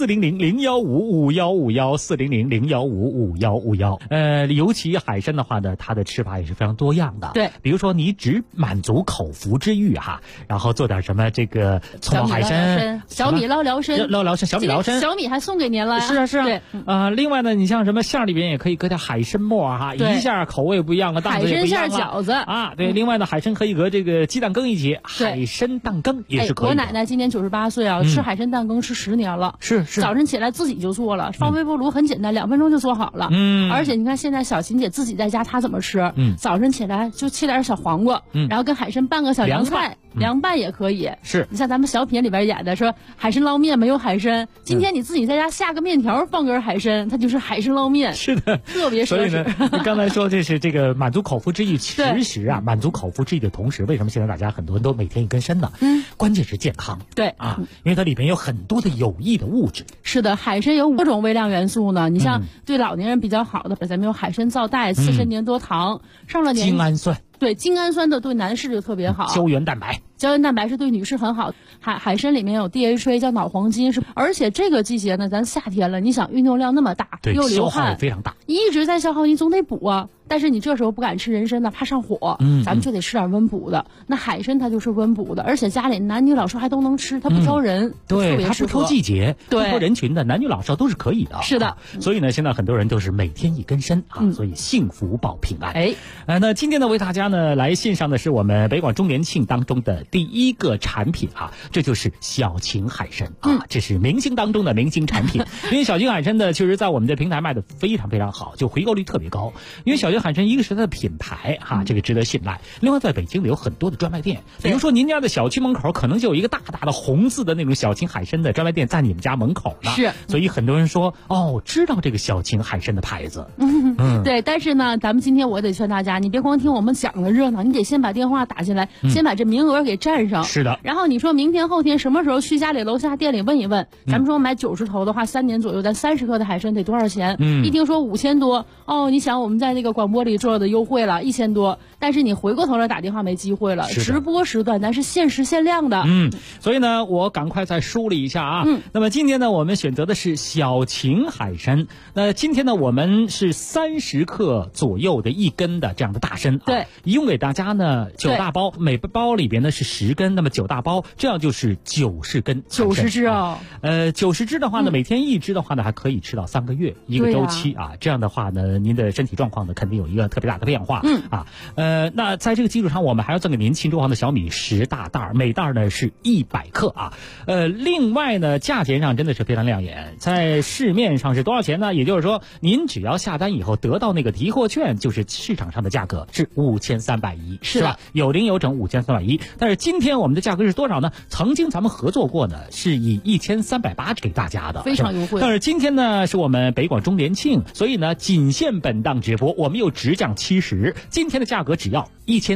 400-015-5151，400-015-5151。尤其海参的话呢，它的吃法也是非常多样的。 对， 比如说你只满足口腹之欲哈，然后做点什么这个葱爆海参、 小米捞聊参、 小米捞参， 小米还送给您了呀。 是啊， 对， 另外呢，你像什么馅里边也可以搁点海参末哈，一下口味不一样了，档次也不一样了。 海参馅饺子啊，对，另外呢，海参可以搁这个鸡蛋羹一起，海参蛋羹也是可以的。 我奶奶今年98岁啊，吃海参蛋羹吃10年了。 是， 早晨起来自己就做了，放微波炉很简单，2分钟就做好了。而且你看现在小琴姐自己在家她怎么吃？早晨起来就切点小黄瓜，然后跟海参拌个小凉菜，凉拌也可以。 是你像咱们小品里边演的说海参捞面没有海参，今天你自己在家下个面条放根海参，它就是海参捞面。 是的， 特别奢侈。 所以呢，你刚才说这是这个满足口腹之欲，其实啊，满足口腹之欲的同时，为什么现在大家很多人都每天一根参呢？关键是健康。 对啊，因为它里边有很多的有益的物质。 是的，海参有5种微量元素呢。你像对老年人比较好的，咱们有海参皂苷、刺参粘多糖，上了年纪精氨酸。 对，精氨酸的对男士就特别好。 胶原蛋白是对女士很好。海参里面有 DHA 叫脑黄金，而且这个季节呢，咱夏天了，你想运动量那么大，又流汗， 消耗也非常大， 一直在消耗，你总得补啊。但是你这时候不敢吃人参呢，怕上火，咱们就得吃点温补的。那海参它就是温补的，而且家里男女老少还都能吃，它不挑人， 对，它不挑季节，不挑人群的，男女老少都是可以的。 是的， 所以呢，现在很多人都是每天一根参啊，所以幸福保平安。那今天呢，为大家呢来献上的是我们北广周年庆当中的第一个产品啊，这就是小秦海参啊，这是明星当中的明星产品。因为小秦海参呢，确实在我们的平台卖的非常非常好，就回购率特别高。因为小秦海参一个是它的品牌哈，这个值得信赖。另外，在北京呢有很多的专卖店，比如说您家的小区门口可能就有一个大大的红字的那种小秦海参的专卖店在你们家门口呢。 是， 所以很多人说知道这个小秦海参的牌子。 对，但是呢，咱们今天我得劝大家，你别光听我们讲的热闹，你得先把电话打进来，先把这名额给占上。 是的。 然后你说明天后天什么时候去家里楼下店里问一问，咱们说买90头的话，3年左右，咱30克的海参得多少钱？一听说5000多，你想我们在那个广播里做的优惠了1000多，但是你回过头来打电话没机会了。直播时段咱是限时限量的。 所以呢，我赶快再梳理一下啊。那么今天呢，我们选择的是小秦海参。那今天呢，我们是30克左右的一根的这样的大参。 对， 一共给大家呢9大包，每包里边呢是10根，那么9大包，这样就是90根。 90只啊 ，90只的话呢，每天1只的话呢，还可以吃到3个月一个周期啊。这样的话呢，您的身体状况呢肯定有一个特别大的变化。那在这个基础上，我们还要赠给您秦中华的小米10大袋，每袋呢是100克啊。另外呢，价钱上真的是非常亮眼，在市面上是多少钱呢？也就是说，您只要下单以后得到那个提货券，就是市场上的价格是5310，是吧？有零有整5310。但是今天我们的价格是多少呢？曾经咱们合作过呢，是以1380给大家的， 非常优惠。 但是今天呢，是我们北广周年庆，所以呢，仅限本档直播，我们又直降70，今天的价格只要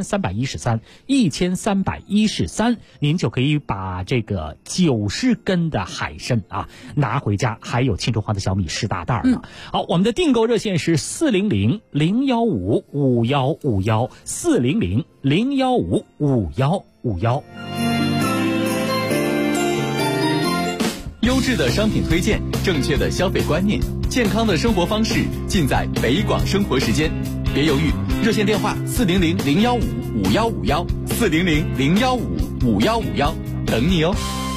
1313，您就可以把这个90根的海参啊拿回家，还有秦中华的小米10大袋呢。好，我们的订购热线是有优质的商品推荐，正确的消费观念，健康的生活方式，尽在北广生活时间。别犹豫，热线电话400-015-5151，400-015-5151，等你哦。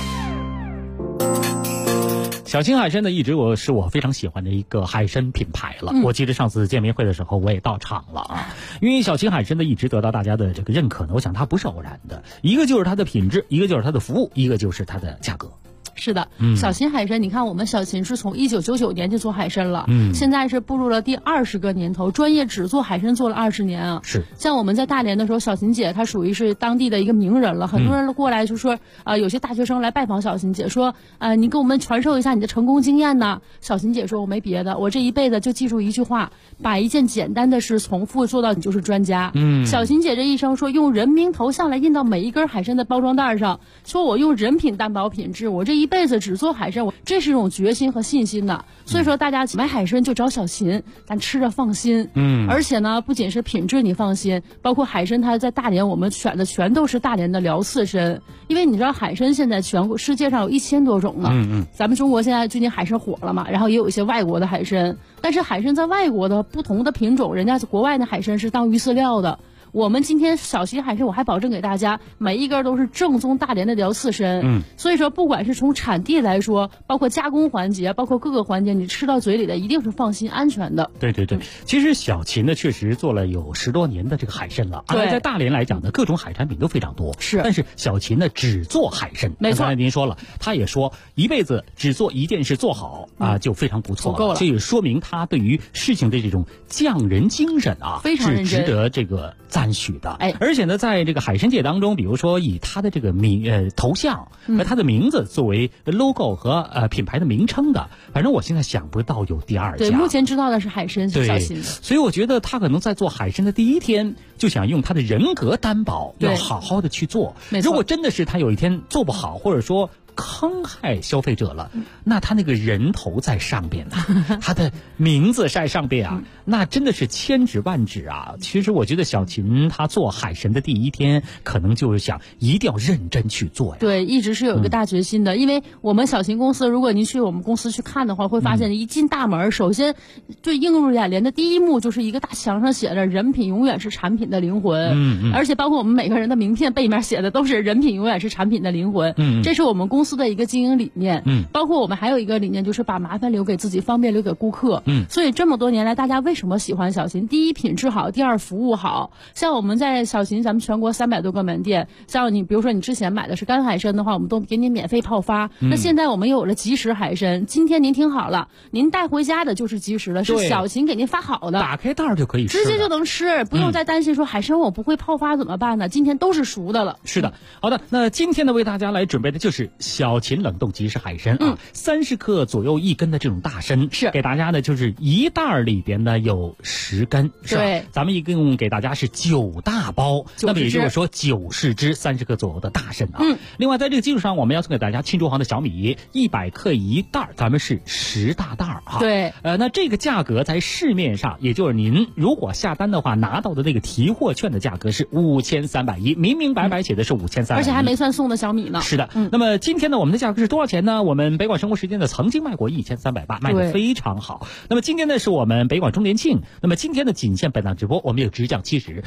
小秦海参呢，一直是我非常喜欢的一个海参品牌了。我记得上次见面会的时候，我也到场了啊。因为小秦海参呢，一直得到大家的这个认可呢，我想它不是偶然的，一个就是它的品质，一个就是它的服务，一个就是它的价格。 是的，小秦海参，你看我们小秦是从1999年就做海参了，现在是步入了第20个年头，专业只做海参做了20年啊。 是， 像我们在大连的时候，小秦姐她属于是当地的一个名人了，很多人过来就说，有些大学生来拜访小秦姐，说，你给我们传授一下你的成功经验呢。小秦姐说，我没别的，我这一辈子就记住一句话，把一件简单的事重复做到你就是专家。小秦姐这一生说，用人名头像来印到每一根海参的包装袋上，说我用人品担保品质，我这一辈子只做海参，这是一种决心和信心的。所以说大家买海参就找小秦，咱吃着放心。而且呢，不仅是品质你放心，包括海参它在大连我们选的全都是大连的辽刺参，因为你知道海参现在全国世界上有1000多种呢。咱们中国现在最近海参火了嘛，然后也有一些外国的海参，但是海参在外国的不同的品种，人家国外的海参是当鱼饲料的。我们今天小秦海参，我还保证给大家每一根都是正宗大连的辽刺参。所以说不管是从产地来说，包括加工环节，包括各个环节，你吃到嘴里的一定是放心安全的。 对对对，其实小秦呢确实做了有10多年的这个海参了，而在大连来讲呢，各种海产品都非常多。是，但是小秦呢只做海参。没错，刚才您说了，他也说一辈子只做一件事做好就非常不错了，够了。这也说明他对于事情的这种匠人精神非常认真，是值得这个赞许的。而且呢，在这个海参界当中，比如说以他的这个头像和他的名字作为 logo 和品牌的名称的，反正我现在想不到有第二家。 对，目前知道的是海参是小秦的。 所以我觉得他可能在做海参的第一天就想用他的人格担保，要好好的去做。如果真的是他有一天做不好，或者说坑害消费者了，那他那个人头在上边呢，他的名字在上边啊，那真的是千指万指啊。其实我觉得小秦他做海参的第一天，可能就是想一定要认真去做呀。 对，一直是有一个大决心的。因为我们小秦公司，如果您去我们公司去看的话，会发现一进大门，首先最映入眼帘的第一幕就是一个大墙上写着"人品永远是产品的灵魂"。而且包括我们每个人的名片背面写的都是"人品永远是产品的灵魂"。这是我们公司的一个经营理念。包括我们还有一个理念，就是把麻烦留给自己，方便留给顾客。所以这么多年来，大家为什么喜欢小秦？第一，品质好；第二，服务好。像我们在小秦，咱们全国300多个门店，像你比如说你之前买的是干海参的话，我们都给你免费泡发。那现在我们有了即食海参，今天您听好了，您带回家的就是即食的，是小秦给您发好的， 打开袋就可以吃， 直接就能吃，不用再担心说海参我不会泡发怎么办呢？今天都是熟的了。 是的，好的，那今天呢为大家来准备的就是小秦冷冻即食海参30克左右1根的这种大参，是给大家呢就是一袋里边呢有10根，是吧？对，咱们一共给大家是9大包，那么也就是说90只30克左右的大参啊。另外在这个基础上，我们要送给大家青竹行的小米100克1袋，咱们是10大袋啊。 对， 那这个价格在市面上，也就是您如果下单的话拿到的那个提货券的价格是5310，明明白白写的是5310， 而且还没算送的小米呢。 是的，那么今天呢，我们的价格是多少钱呢？我们北广生活时间呢曾经卖过1380，卖得非常好。那么今天呢是我们北广周年庆，那么今天的仅限本档直播，我们有只讲70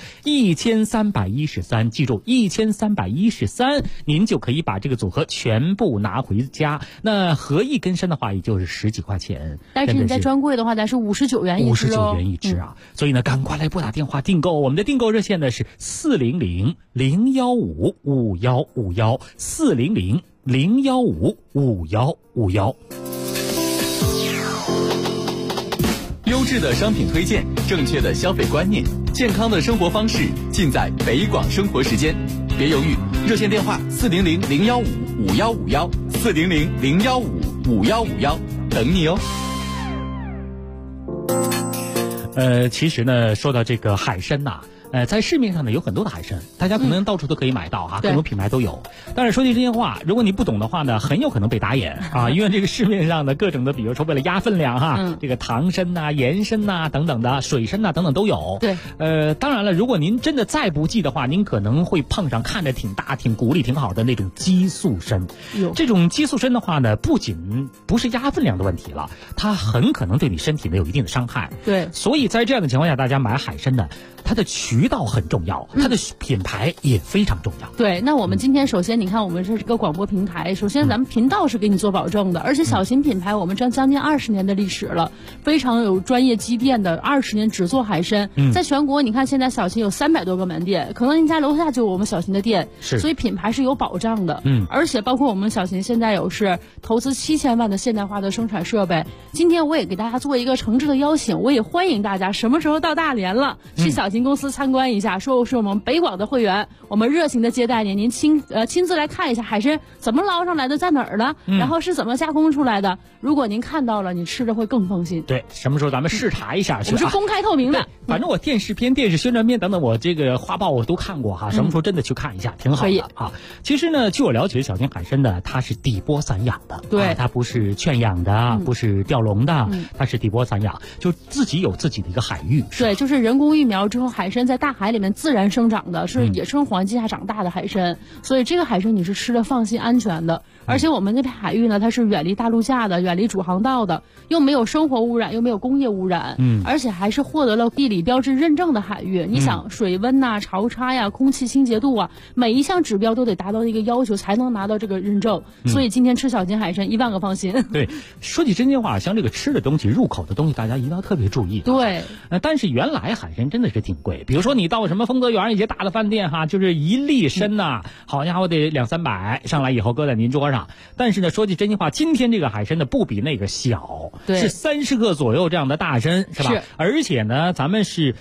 1313，记住1313，您就可以把这个组合全部拿回家。那合一根参的话，也就是10几块钱， 但是你在专柜的话，咱是59元一只 ，59元一只啊。所以呢，赶快来拨打电话订购，我们的订购热线呢是400-015-5151，400-015-5151。 优质的商品推荐，正确的消费观念，健康的生活方式，尽在北广生活时间。别犹豫，热线电话400-015-5151，400-015-5151，等你哦。 其实呢，说到这个海参呐， 在市面上呢有很多的海参，大家可能到处都可以买到哈，各种品牌都有。但是说句真心话，如果你不懂的话呢，很有可能被打眼啊，因为这个市面上的各种的，比如说为了压分量哈，这个糖参呐、盐参呐等等的，水参呐等等都有。 对， 当然了，如果您真的再不济的话，您可能会碰上看着挺大、挺骨力挺好的那种激素参。这种激素参的话呢，不仅不是压分量的问题了，它很可能对你身体呢有一定的伤害。 对， 所以在这样的情况下，大家买海参呢，它的渠道很重要，它的品牌也非常重要。 对，那我们今天首先你看，我们这是个广播平台，首先咱们频道是给你做保证的，而且小秦品牌我们将近20年的历史了，非常有专业积淀的，20年只做海参，在全国你看现在小秦有300多个门店，可能您家楼下就有我们小秦的店，所以品牌是有保障的。而且包括我们小秦现在有是投资7000万的现代化的生产设备。今天我也给大家做一个诚挚的邀请，我也欢迎大家什么时候到大连了，去小秦公司参观一下，说是我们北广的会员，我们热情的接待您，您亲自来看一下海参怎么捞上来的，在哪儿呢？然后是怎么加工出来的？如果您看到了，你吃着会更放心。 对，什么时候咱们视察一下去？ 我们是公开透明的。 反正我电视片、电视宣传片等等，我这个画报我都看过哈。什么时候真的去看一下，挺好的啊。其实呢，据我了解，小秦海参呢，它是底波散养的， 对， 它不是圈养的，不是钓笼的，它是底波散养，就自己有自己的一个海域。 对，就是人工育苗之后，海参在大海里面自然生长的，是野生环境下长大的海参，所以这个海参你是吃的放心安全的。而且我们那片海域呢，它是远离大陆架的，远离主航道的，又没有生活污染，又没有工业污染，而且还是获得了地理标志认证的海域。你想水温呐、潮差呀、空气清洁度啊，每一项指标都得达到一个要求，才能拿到这个认证。所以今天吃小秦海参10000个放心。 对，说起真心话，像这个吃的东西、入口的东西，大家一定要特别注意。 对， 但是原来海参真的是挺贵，比如说你到什么丰泽园一些大的饭店哈，就是一粒参呐，好家伙得200-300，上来以后搁在您桌上。但是呢，说句真心话，今天这个海参呢不比那个小，是30克左右这样的大参，是吧？是。而且呢，咱们是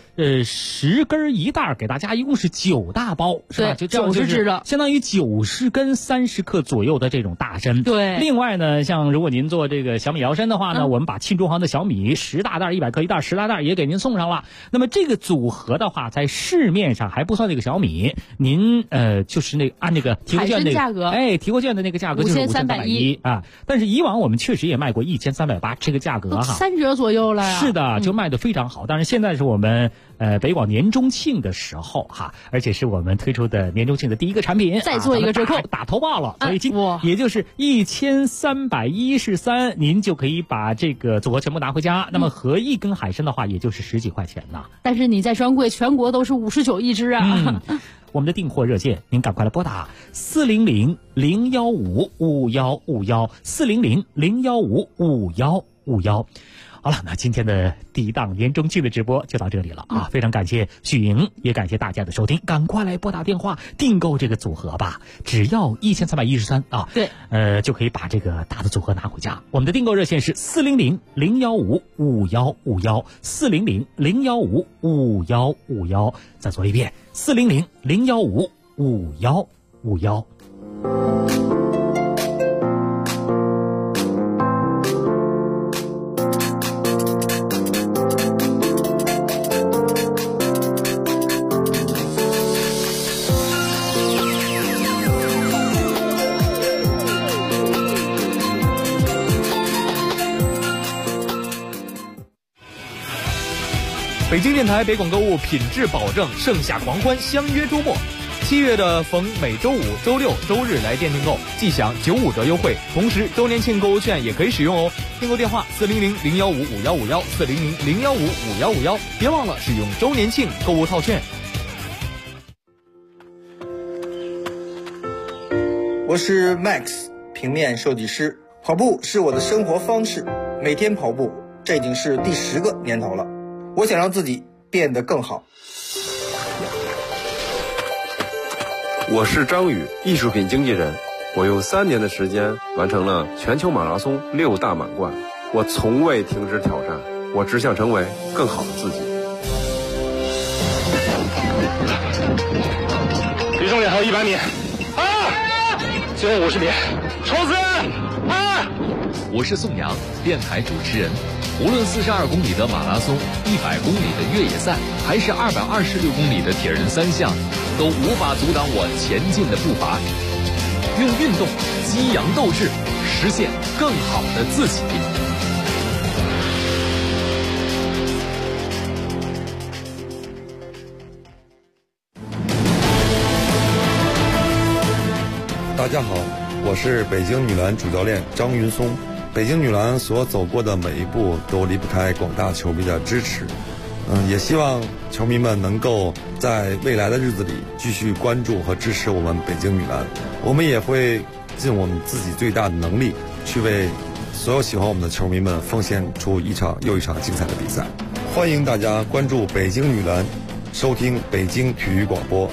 10根1袋，给大家一共是9大包，是吧？就 90只的， 相当于90根30克左右的这种大参。 对。 另外呢，像如果您做这个小米摇参的话呢，我们把沁中航的小米10大袋100克1袋10大袋也给您送上了。那么这个组合的话，在市面上还不算这个小米，您就是那个按那个提货券那个价格， 提货券的那个价格就是5310啊。但是以往我们确实也卖过1380这个价格哈 ，3折左右了呀。 是的，就卖得非常好。但是现在是我们北广年中庆的时候哈，而且是我们推出的年中庆的第一个产品， 再做一个折扣， 打头报了，所以也就是1313，您就可以把这个组合全部拿回家。那么合一根海参的话，也就是10几块钱呢。 但是你在专柜全国都是59一只啊。 我们的订货热线，您赶快来拨打400-015-5151，400-015-5151。好了，那今天的第一档年中庆的直播就到这里了啊！非常感谢许莹，也感谢大家的收听，赶快来拨打电话订购这个组合吧，只要1313啊！ 对， 就可以把这个大的组合拿回家。我们的订购热线是400-015-5151，400-015-5151。再说一遍，400-015-5151。 北京电台北广购物品质保证，盛夏狂欢，相约周末。7月的逢每周五、周六、周日来店订购，即享95折优惠，同时周年庆购物券也可以使用哦。订购电话400-015-5151，400-015-5151，别忘了使用周年庆购物套券。 我是 Max 平面设计师，跑步是我的生活方式，每天跑步，这已经是第10个年头了。我想让自己变得更好。 我是张宇，艺术品经纪人。我用3年的时间完成了全球马拉松6大满贯。我从未停止挑战，我只想成为更好的自己。 离终点还有100米，最后50米，冲刺！ 我是宋阳，电台主持人。无论42公里的马拉松、100公里的越野赛，还是226公里的铁人三项，都无法阻挡我前进的步伐。用运动激扬斗志，实现更好的自己。 大家好，我是北京女篮主教练张云松。北京女篮所走过的每一步都离不开广大球迷的支持。也希望球迷们能够在未来的日子里继续关注和支持我们北京女篮。我们也会尽我们自己最大的能力，去为所有喜欢我们的球迷们奉献出一场又一场精彩的比赛。欢迎大家关注北京女篮，收听北京体育广播。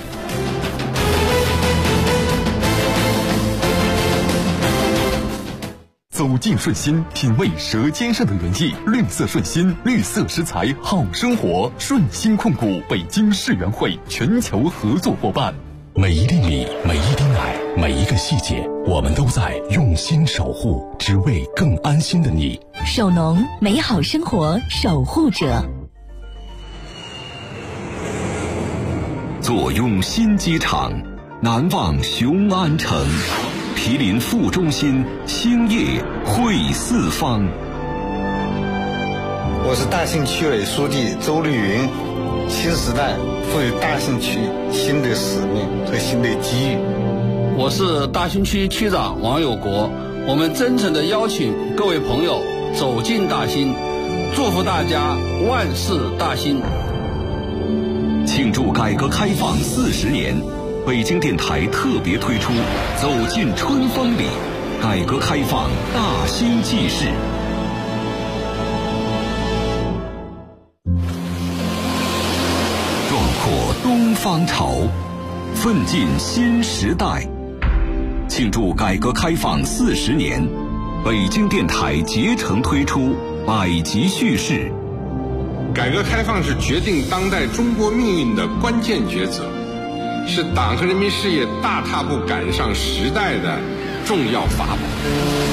走进顺心，品味舌尖上的原意。绿色顺心，绿色食材好生活。顺心控股北京世园会全球合作伙伴。 每一粒米，每一滴奶，每一个细节，我们都在用心守护，只为更安心的你。 首农，美好生活守护者。 坐拥新机场，难忘雄安城。毗邻副中心，兴业汇四方。 我是大兴区委书记周绿云。新时代赋予大兴区新的使命和新的机遇。 我是大兴区区长王有国。我们真诚地邀请各位朋友走进大兴，祝福大家万事大兴。 庆祝改革开放40年。北京电台特别推出《走进春风里》，改革开放大兴纪事。壮阔东方潮，奋进新时代。庆祝改革开放40年，北京电台竭诚推出百集叙事。 改革开放是决定当代中国命运的关键抉择。是党和人民事业大踏步赶上时代的重要法宝。